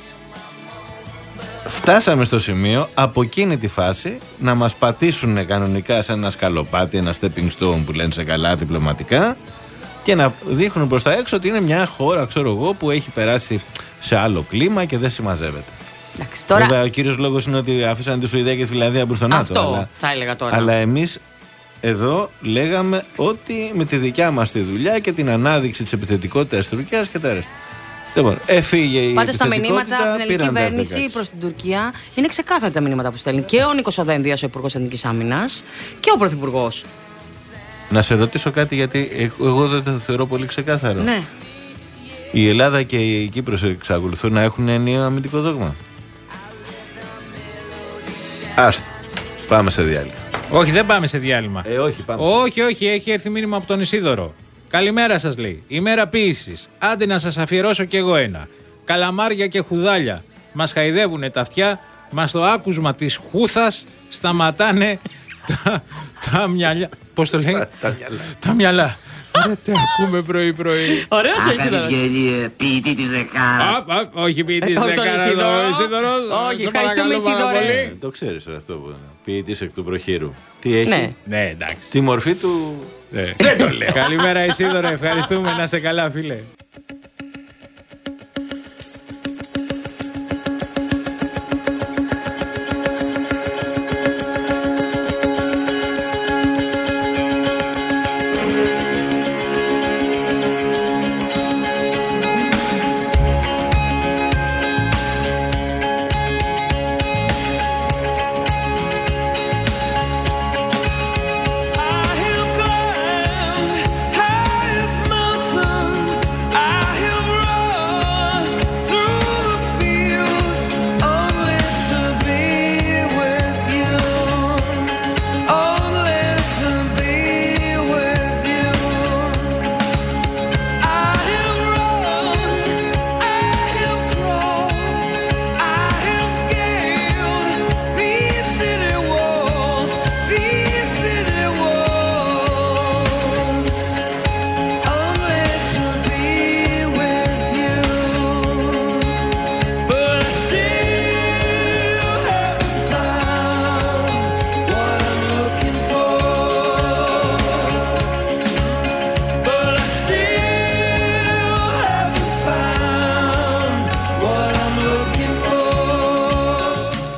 Φτάσαμε στο σημείο από εκείνη τη φάση να μας πατήσουν κανονικά σε ένα σκαλοπάτι, ένα stepping stone που λένε σε καλά διπλωματικά, και να δείχνουν προς τα έξω ότι είναι μια χώρα, ξέρω εγώ, που έχει περάσει σε άλλο κλίμα και δεν συμμαζεύεται. Εντάξει, τώρα... Βέβαια, ο κύριος λόγος είναι ότι άφησαν τη Σουηδία και τη Φιλανδία προς τον ΝΑΤΟ. Αυτό αλλά... θα έλεγα τώρα. Αλλά εμείς εδώ λέγαμε ότι με τη δικιά μας τη δουλειά και την ανάδειξη της επιθετικότητας της Τουρκίας και τα ρέστα. Λοιπόν, έφυγε η Πάντως τα μηνύματα από την ελληνική κυβέρνηση κυβέρνηση προς την Τουρκία είναι ξεκάθαρα τα μηνύματα που στέλνει και ο Νίκος Δένδιας, ο Υπουργός Εθνικής Άμυνας, και ο Πρωθυπουργός. Να σε ρωτήσω κάτι, γιατί εγώ δεν το θεωρώ πολύ ξεκάθαρο. Ναι. Η Ελλάδα και η Κύπρος εξακολουθούν να έχουν ενιαίο αμυντικό δόγμα? Άστο. Πάμε σε διάλειμμα. Όχι, δεν πάμε σε διάλειμμα. Ε, όχι, πάμε. Όχι, όχι, έχει έρθει μήνυμα από τον Ισίδωρο. Καλημέρα σας, λέει. Ημέρα ποίησης. Άντε να σας αφιερώσω κι εγώ ένα. Καλαμάρια και χουδάλια. Μας χαϊδεύουνε τα αυτιά. Μας το άκουσμα της χούθας σταματάνε τα, τα μυαλιά. Πώς το λέει? Τα μυαλά. Τα μυαλά. Ρε, τι ακούμε πρωί-πρωί. Ωραίος ο Ισίδωρος. Ποιητή της Δεκάρα. Όχι ποιητή της Δεκάρα. Όχι, ευχαριστούμε Ισίδωρε. Το ξέρεις αυτό που είναι. Ποιητής εκ του προχείρου. Τι έχει? Ναι, εντάξει. Τη μορφή του. Δεν το λέω. Καλημέρα Ισίδωρε, ευχαριστούμε. Να σε καλά, φίλε.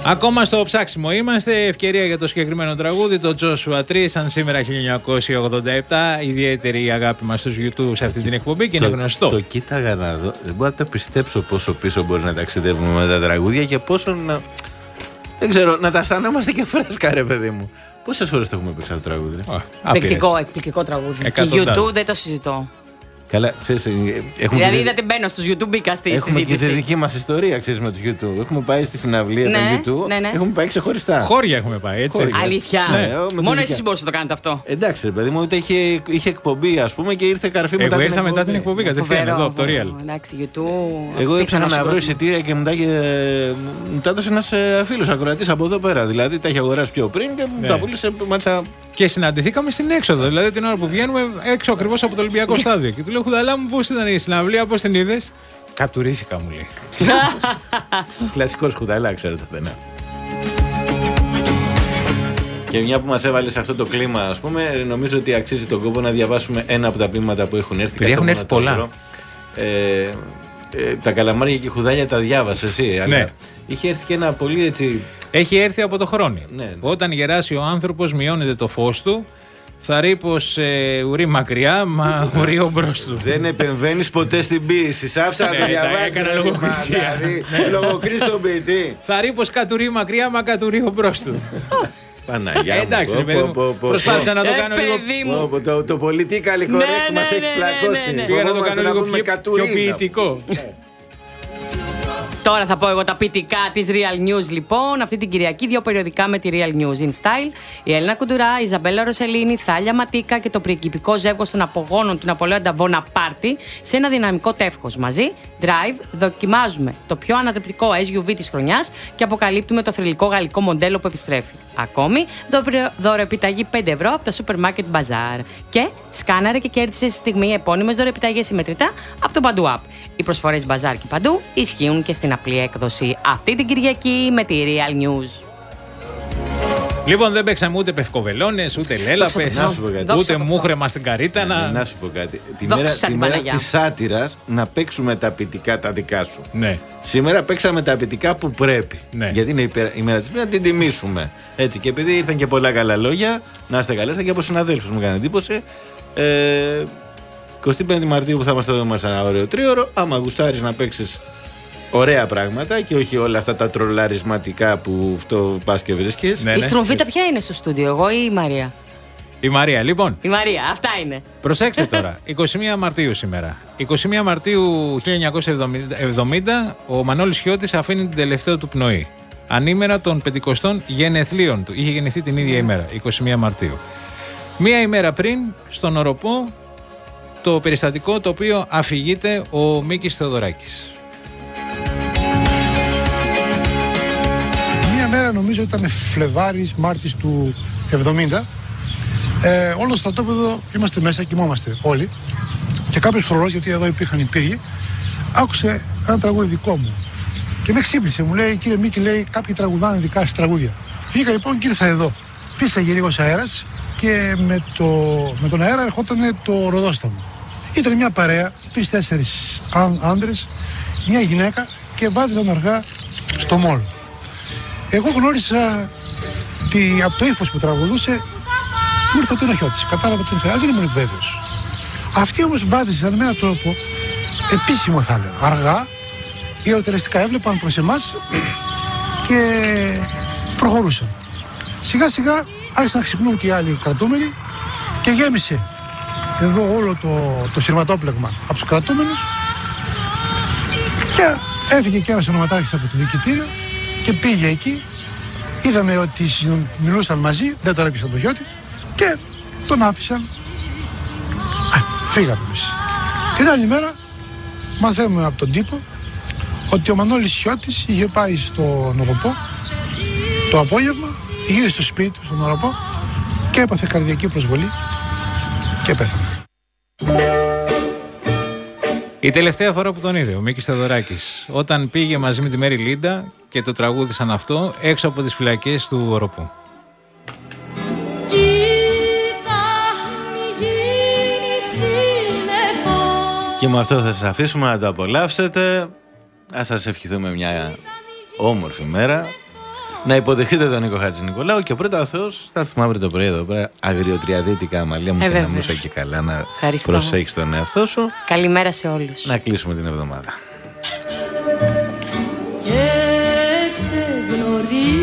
Ακόμα στο ψάξιμο είμαστε. Ευκαιρία για το συγκεκριμένο τραγούδι, το Joshua Tree, σαν σήμερα χίλια εννιακόσια ογδόντα επτά. Ιδιαίτερη αγάπη μας στους YouTube σε αυτή την εκπομπή και είναι το, γνωστό. Το κοίταγα να δω. Δεν μπορώ να το πιστέψω πόσο πίσω μπορεί να ταξιδεύουμε με τα τραγούδια και πόσο να. Δεν ξέρω, να τα αισθανόμαστε και φρέσκα, ρε παιδί μου. Πόσες φορές το έχουμε πει αυτό το τραγούδι, ρε? Εκπληκτικό, εκπληκτικό τραγούδι. Και YouTube δεν το συζητώ. Καλά, ξέρεις, έχουμε δηλαδή, και... είδατε, μπαίνω στους YouTube, μπήκα στη έχουμε συζήτηση. Και τη δική μας ιστορία, ξέρεις, με τους YouTube. Έχουμε πάει στη συναυλία ναι, των YouTube. Ναι, ναι. Έχουμε πάει ξεχωριστά. Χώρια έχουμε πάει, έτσι. Χώρια. Αλήθεια. Ναι, μόνο εσείς μπορούσατε να το κάνετε αυτό. Εντάξει, ρε παιδί μου, είχε, είχε εκπομπή, ας πούμε, και ήρθε καρφί μετά. Εγώ ήρθα μετά την εκπομπή, κατευθείαν εδώ από το Real. Εντάξει, YouTube. Εγώ έψαχνα να βρω εισιτήρια και μετά μου τα έδωσε ένας φίλος ακροατής από εδώ πέρα. Δηλαδή τα είχε αγοράσει πιο πριν και μου τα πούλησε μάλιστα. Και συναντηθήκαμε στην έξοδο. Δηλαδή την ώρα που βγαίνουμε έξω ακριβώς από το Ολυμπιακό στάδιο. Και του λέω, Χουδαλά μου, πώς ήταν η συναυλία, πώς την είδες? Κατουρίστηκα, μου λέει. Κλασικός Χουδαλά, ξέρετε, δεν είναι. Και μια που μας έβαλε σε αυτό το κλίμα, ας πούμε, νομίζω ότι αξίζει τον κόπο να διαβάσουμε ένα από τα ποίηματα που έχουν έρθει. Επειδή έχουν έρθει πολλά. Ε, ε, τα καλαμάρια και χουδάλια τα διάβασε εσύ. Αλλά ναι. Είχε έρθει και ένα πολύ έτσι. Έχει έρθει από το χρόνιο. Ναι, ναι. Όταν γεράσει ο άνθρωπος, μειώνεται το φως του. Θα ρίει πως ε, ουρεί μακριά, μα ουρεί ο μπρος του. Δεν επεμβαίνεις ποτέ στην ποίηση. Σ' άφησα να το διαβάσεις. Έκανα λογοκρισία. Λογοκρίς τον ποιητή. Θα ρίει πως κατουρεί μακριά, μα κατουρεί ο μπρος του. Παναγιά μου. Εντάξει, ρε παιδί μου. Προσπάθησα να το κάνω λίγο. Το πολιτικά correct μας έχει πλακώσει. Πήγα να το κάνω λίγο πιο ποιητικό. Τώρα θα πω εγώ τα ποιητικά της Real News, λοιπόν. Αυτή την Κυριακή δύο περιοδικά με τη Real News. In Style, η Έλληνα Κουντουρά, η Ιζαμπέλα Ροσελίνη, Θάλια Ματίκα και το πριγκιπικό ζεύγος των απογόνων του Ναπολέοντα Μποναπάρτη σε ένα δυναμικό τεύχος. Μαζί, Drive, δοκιμάζουμε το πιο ανατρεπτικό ες γιου βι της χρονιάς και αποκαλύπτουμε το θρυλικό γαλλικό μοντέλο που επιστρέφει. Ακόμη, δωρεοεπιταγή πέντε ευρώ από το Supermarket Bazaar. Και σκάναρε και κέρδισε στη στιγμή επώνυμες δωρεοεπιταγές συμμετρητά από το Παντού App. Οι προσφορές Bazaar και Παντού ισχύουν και στην απλή έκδοση αυτή την Κυριακή με τη Real News. Λοιπόν, δεν παίξαμε ούτε πευκοβελώνες, ούτε λέλαπες, ούτε μούχρεμα στην καρύτανα. Να σου πω κάτι. Τη μέρα, τη μέρα της σάτυρας να παίξουμε τα ποιητικά τα δικά σου. Ναι. Σήμερα παίξαμε τα ποιητικά που πρέπει. Ναι. Γιατί είναι η μέρα της μέρα να την τιμήσουμε. Έτσι. Και επειδή ήρθαν και πολλά καλά λόγια, να είστε καλά, ήρθαν και από συναδέλφους μου έκανε εντύπωση. Ε, εικοστή πέμπτη Μαρτίου που θα είμαστε εδώ μέσα ένα ωραίο τρίωρο. Άμα γουστάρεις να παίξεις ωραία πράγματα και όχι όλα αυτά τα τρολαρισματικά που αυτό πας και βρίσκεις. Ναι, η στρομβίτα ποια είναι στο στούντιο, εγώ ή η Μαρία? Η Μαρία, λοιπόν. Η Μαρία, αυτά είναι. Προσέξτε τώρα, εικοστή πρώτη Μαρτίου σήμερα. εικοστή πρώτη Μαρτίου χίλια εννιακόσια εβδομήντα ο Μανώλης Χιώτης αφήνει την τελευταία του πνοή. Ανήμερα των πεντηκοστών γενεθλίων του. Είχε γεννηθεί την ίδια ημέρα, εικοστή πρώτη Μαρτίου. Μία ημέρα πριν, στον Οροπό, το περιστατικό το οποίο αφηγείται ο Μίκης Θεοδωράκης. Μία μέρα νομίζω ήταν Φλεβάρης, Μάρτης του εβδομήντα. Ε, όλο στο στρατόπεδο είμαστε μέσα, κοιμόμαστε όλοι. Και κάποιος φρουρός, γιατί εδώ υπήρχαν οι πύργοι, άκουσε ένα τραγούδι δικό μου. Και με ξύπνησε, μου λέει, κύριε Μίκη, λέει, κάποιοι τραγουδάνε δικά σας τραγούδια. Βγήκα λοιπόν και ήρθα εδώ. Φύσαγε λίγος αέρας και με, το, με τον αέρα ερχόταν το ροδόσταμο. Ήταν μια παρέα, τρεις-τέσσερις άντρες, μια γυναίκα και βάδιζαν αργά στο μόλ. Εγώ γνώρισα τη, από το ύφος που τραγουδούσε, μου ήρθε το Χιώτης. Κατάλαβα τον Χιώτη, δεν ήμουν βέβαιος. Αυτοί όμως βάδιζαν με έναν τρόπο επίσημο, θα λέω. Αργά, ιερωτεριστικά έβλεπαν προς εμάς και προχωρούσαν. Σιγά σιγά άρχισαν να ξυπνούν και οι άλλοι κρατούμενοι και γέμισε εδώ όλο το, το σειρματόπλεγμα από τους κρατούμενους και έφυγε και ένας ονοματάρχης από το διοικητήριο και πήγε εκεί. Είδαμε ότι μιλούσαν μαζί, δεν τον έπιασαν το Χιώτη και τον άφησαν. Α, φύγαμε εμείς. Την άλλη μέρα μαθαίνουμε από τον τύπο ότι ο Μανώλης Χιώτης είχε πάει στον Οροπό το απόγευμα, γύρισε στο σπίτι του στον Οροπό και έπαθε καρδιακή προσβολή και πέθανε. Η τελευταία φορά που τον είδε ο Μίκης Θεοδωράκης, όταν πήγε μαζί με τη Μέρη Λίντα και το τραγούδισαν αυτό έξω από τις φυλακές του Οροπού. Και με αυτό θα σας αφήσουμε να το απολαύσετε. Ας σας ευχηθούμε μια όμορφη μέρα. Να υποδεχτείτε τον Νίκο Χατζηνικολάου και πρώτα ο Θεός θα έρθουμε αύριο το πρωί εδώ πέρα. Αγριοτριαδίτικα, αμαλία μου, ε, και να μουσα και καλά. Να προσέχεις τον εαυτό σου. Καλημέρα σε όλους. Να κλείσουμε την εβδομάδα. Και σε γνωρίζω